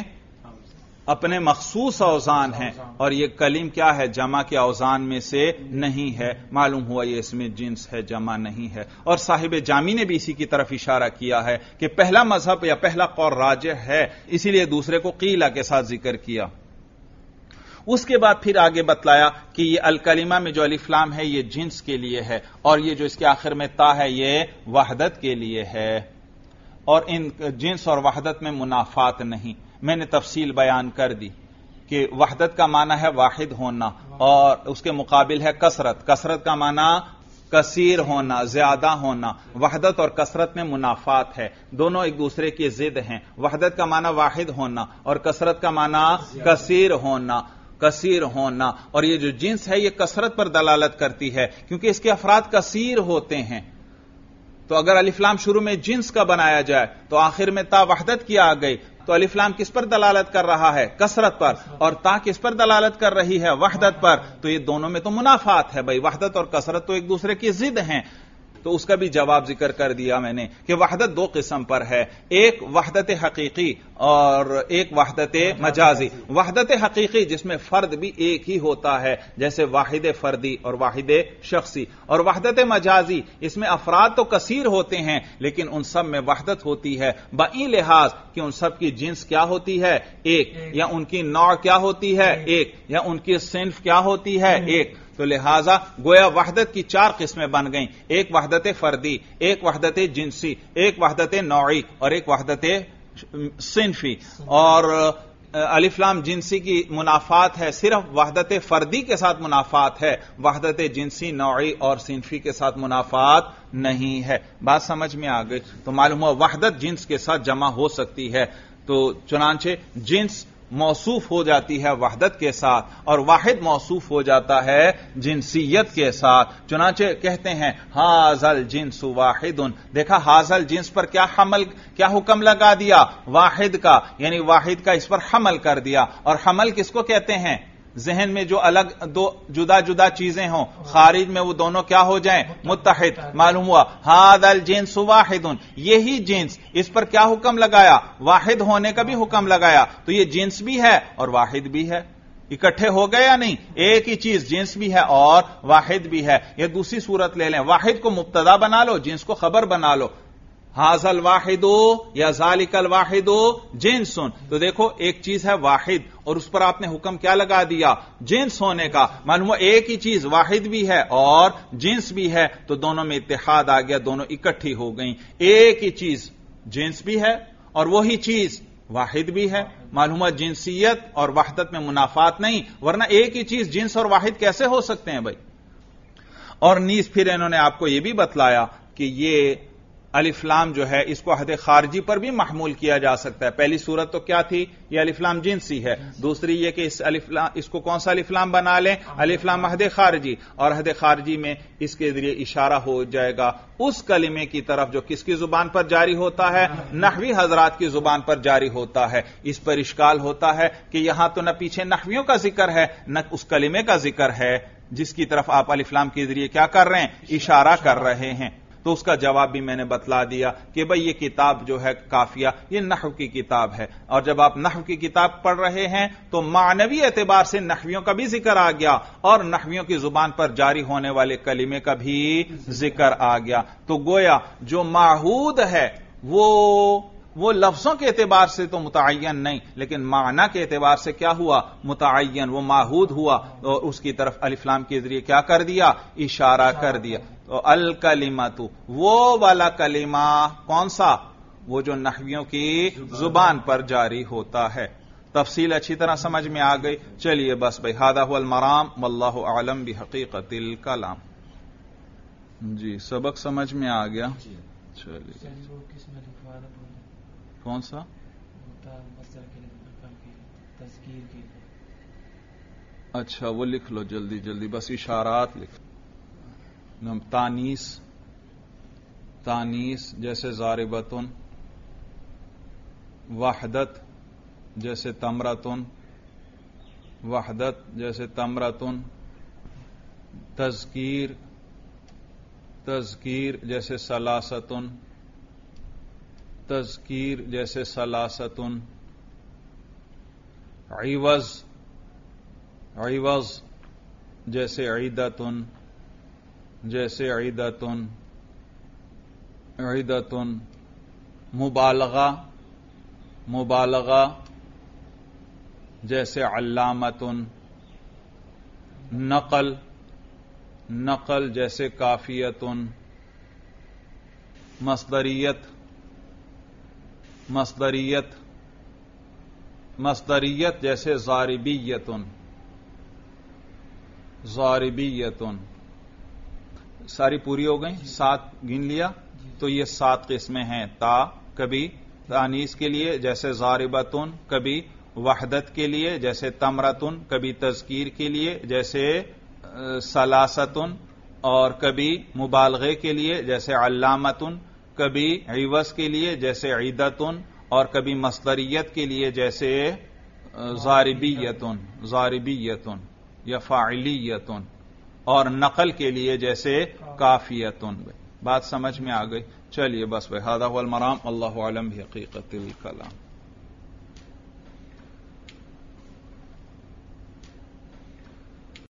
اپنے مخصوص اوزان ہیں، اور یہ کلم کیا ہے؟ جمع کے اوزان میں سے نہیں ہے، معلوم ہوا یہ اس میں جنس ہے، جمع نہیں ہے۔ اور صاحب جامی نے بھی اسی کی طرف اشارہ کیا ہے کہ پہلا مذہب یا پہلا قول راجح ہے، اسی لیے دوسرے کو قیلہ کے ساتھ ذکر کیا۔ اس کے بعد پھر آگے بتلایا کہ یہ الکلمہ میں جو الف لام ہے یہ جنس کے لیے ہے، اور یہ جو اس کے آخر میں تا ہے یہ وحدت کے لیے ہے، اور ان جنس اور وحدت میں منافات نہیں۔ میں نے تفصیل بیان کر دی کہ وحدت کا معنی ہے واحد ہونا، اور اس کے مقابل ہے کثرت، کثرت کا معنی کثیر ہونا، زیادہ ہونا۔ وحدت اور کثرت میں منافات ہے، دونوں ایک دوسرے کی ضد ہیں۔ وحدت کا معنی واحد ہونا اور کثرت کا معنی کثیر ہونا، اور یہ جو جنس ہے یہ کثرت پر دلالت کرتی ہے کیونکہ اس کے افراد کثیر ہوتے ہیں۔ تو اگر الف لام شروع میں جنس کا بنایا جائے تو آخر میں تا وحدت کی آ گئی، تو الف لام کس پر دلالت کر رہا ہے؟ کثرت پر، اور تا کس پر دلالت کر رہی ہے؟ وحدت پر. تو یہ دونوں میں تو منافات ہے بھائی، وحدت اور کثرت تو ایک دوسرے کی ضد ہیں. تو اس کا بھی جواب ذکر کر دیا میں نے کہ وحدت دو قسم پر ہے، ایک وحدت حقیقی اور ایک وحدت مجازی. وحدت حقیقی جس میں فرد بھی ایک ہی ہوتا ہے، جیسے واحد فردی اور واحد شخصی، اور وحدت مجازی اس میں افراد تو کثیر ہوتے ہیں لیکن ان سب میں وحدت ہوتی ہے بئی لحاظ کہ ان سب کی جنس کیا ہوتی ہے؟ ایک، یا ان کی نوع کیا ہوتی ہے؟ ایک، یا ان کی صنف کیا ہوتی ہے؟ ایک. تو لہذا گویا وحدت کی چار قسمیں بن گئیں، ایک وحدت فردی، ایک وحدت جنسی، ایک وحدت نوعی اور ایک وحدت صنفی. اور الف لام جنسی کی منافات ہے، صرف وحدت فردی کے ساتھ منافات ہے، وحدت جنسی، نوعی اور صنفی کے ساتھ منافات نہیں ہے. بات سمجھ میں آ گئی؟ تو معلوم ہوا وحدت جنس کے ساتھ جمع ہو سکتی ہے. تو چنانچہ جنس موصوف ہو جاتی ہے وحدت کے ساتھ اور واحد موصوف ہو جاتا ہے جنسیت کے ساتھ. چنانچہ کہتے ہیں ہاذل جنس واحد. دیکھا ہاذل جنس پر کیا حکم لگا دیا؟ واحد کا، یعنی واحد کا اس پر حمل کر دیا. اور حمل کس کو کہتے ہیں؟ ذہن میں جو الگ دو جدا جدا چیزیں ہوں، خارج میں وہ دونوں کیا ہو جائیں؟ متحد. معلوم ہوا ھذا الجنس واحد، یہی جنس، اس پر کیا حکم لگایا؟ واحد ہونے کا بھی حکم لگایا. تو یہ جنس بھی ہے اور واحد بھی ہے، اکٹھے ہو گئے یا نہیں؟ ایک ہی چیز جنس بھی ہے اور واحد بھی ہے. یہ دوسری صورت لے لیں، واحد کو مبتدا بنا لو، جنس کو خبر بنا لو. ھذا الواحد یا ذالک الواحد جنس. تو دیکھو ایک چیز ہے واحد اور اس پر آپ نے حکم کیا لگا دیا؟ جنس ہونے کا. معلوم ایک ہی چیز واحد بھی ہے اور جنس بھی ہے، تو دونوں میں اتحاد آ گیا، دونوں اکٹھی ہو گئیں. ایک ہی چیز جنس بھی ہے اور وہی چیز واحد بھی ہے. معلوم جنسیت اور وحدت میں منافات نہیں، ورنہ ایک ہی چیز جنس اور واحد کیسے ہو سکتے ہیں بھائی؟ اور نیز پھر انہوں نے آپ کو یہ بھی بتلایا کہ یہ الف لام جو ہے اس کو عہد خارجی پر بھی محمول کیا جا سکتا ہے. پہلی صورت تو کیا تھی؟ یہ الف لام جنسی ہے. دوسری یہ کہ اس کو کون سا الف لام بنا لیں؟ الف لام عہد خارجی. اور عہد خارجی میں اس کے ذریعے اشارہ ہو جائے گا اس کلمے کی طرف جو کس کی زبان پر جاری ہوتا ہے؟ نحوی حضرات کی زبان پر جاری ہوتا ہے. اس پر اشکال ہوتا ہے کہ یہاں تو نہ پیچھے نحویوں کا ذکر ہے نہ اس کلمے کا ذکر ہے جس کی طرف آپ الف لام کے ذریعے کیا کر رہے ہیں؟ اشارہ کر رہے ہیں. تو اس کا جواب بھی میں نے بتلا دیا کہ بھئی یہ کتاب جو ہے کافیہ یہ نحو کی کتاب ہے، اور جب آپ نحو کی کتاب پڑھ رہے ہیں تو معنوی اعتبار سے نحویوں کا بھی ذکر آ گیا اور نحویوں کی زبان پر جاری ہونے والے کلمے کا بھی ذکر آ گیا. تو گویا جو معہود ہے وہ لفظوں کے اعتبار سے تو متعین نہیں، لیکن معنی کے اعتبار سے کیا ہوا؟ متعین، وہ معہود ہوا، اور اس کی طرف الف لام کے ذریعے کیا کر دیا؟ اشارہ کر دیا. تو الکلمۃ، وہ والا کلمہ کون سا؟ وہ جو نحویوں کی زبان پر جاری ہوتا ہے. تفصیل اچھی طرح سمجھ میں آ گئی. چلیے بس بھائی، ھذا ھو المرام واللہ اعلم بحقیقت الکلام. جی سبق سمجھ میں آ گیا. چلیے کون سا؟ اچھا وہ لکھ لو جلدی جلدی، بس اشارات لکھ. تانیس جیسے ضاربتن، وحدت جیسے تمرتن، وحدت جیسے تمرتن، تذکیر جیسے سلاستن، تذکیر جیسے سلاستن، عوض جیسے عیدتن، جیسے عیدتن، مبالغہ جیسے علامتن، نقل جیسے کافیتن، مصدریت جیسے ضاربیتن. ساری پوری ہو گئیں؟ 7 گن لیا. تو یہ 7 قسمیں ہیں. تا کبھی تانیس کے لیے جیسے ضاربتن، کبھی وحدت کے لیے جیسے تمرتن، کبھی تذکیر کے لیے جیسے سلاستن، اور کبھی مبالغے کے لیے جیسے علامتن، کبھی عوض کے لیے جیسے عیدتن، اور کبھی مصدریت کے لیے جیسے ضاربیتن یا فاعلیتن، اور نقل کے لیے جیسے کافیتن۔ بات سمجھ میں آ گئی؟ چلیے بس بھائی، ھذا ھو المرام، اللہ اعلم بحقیقت الکلام۔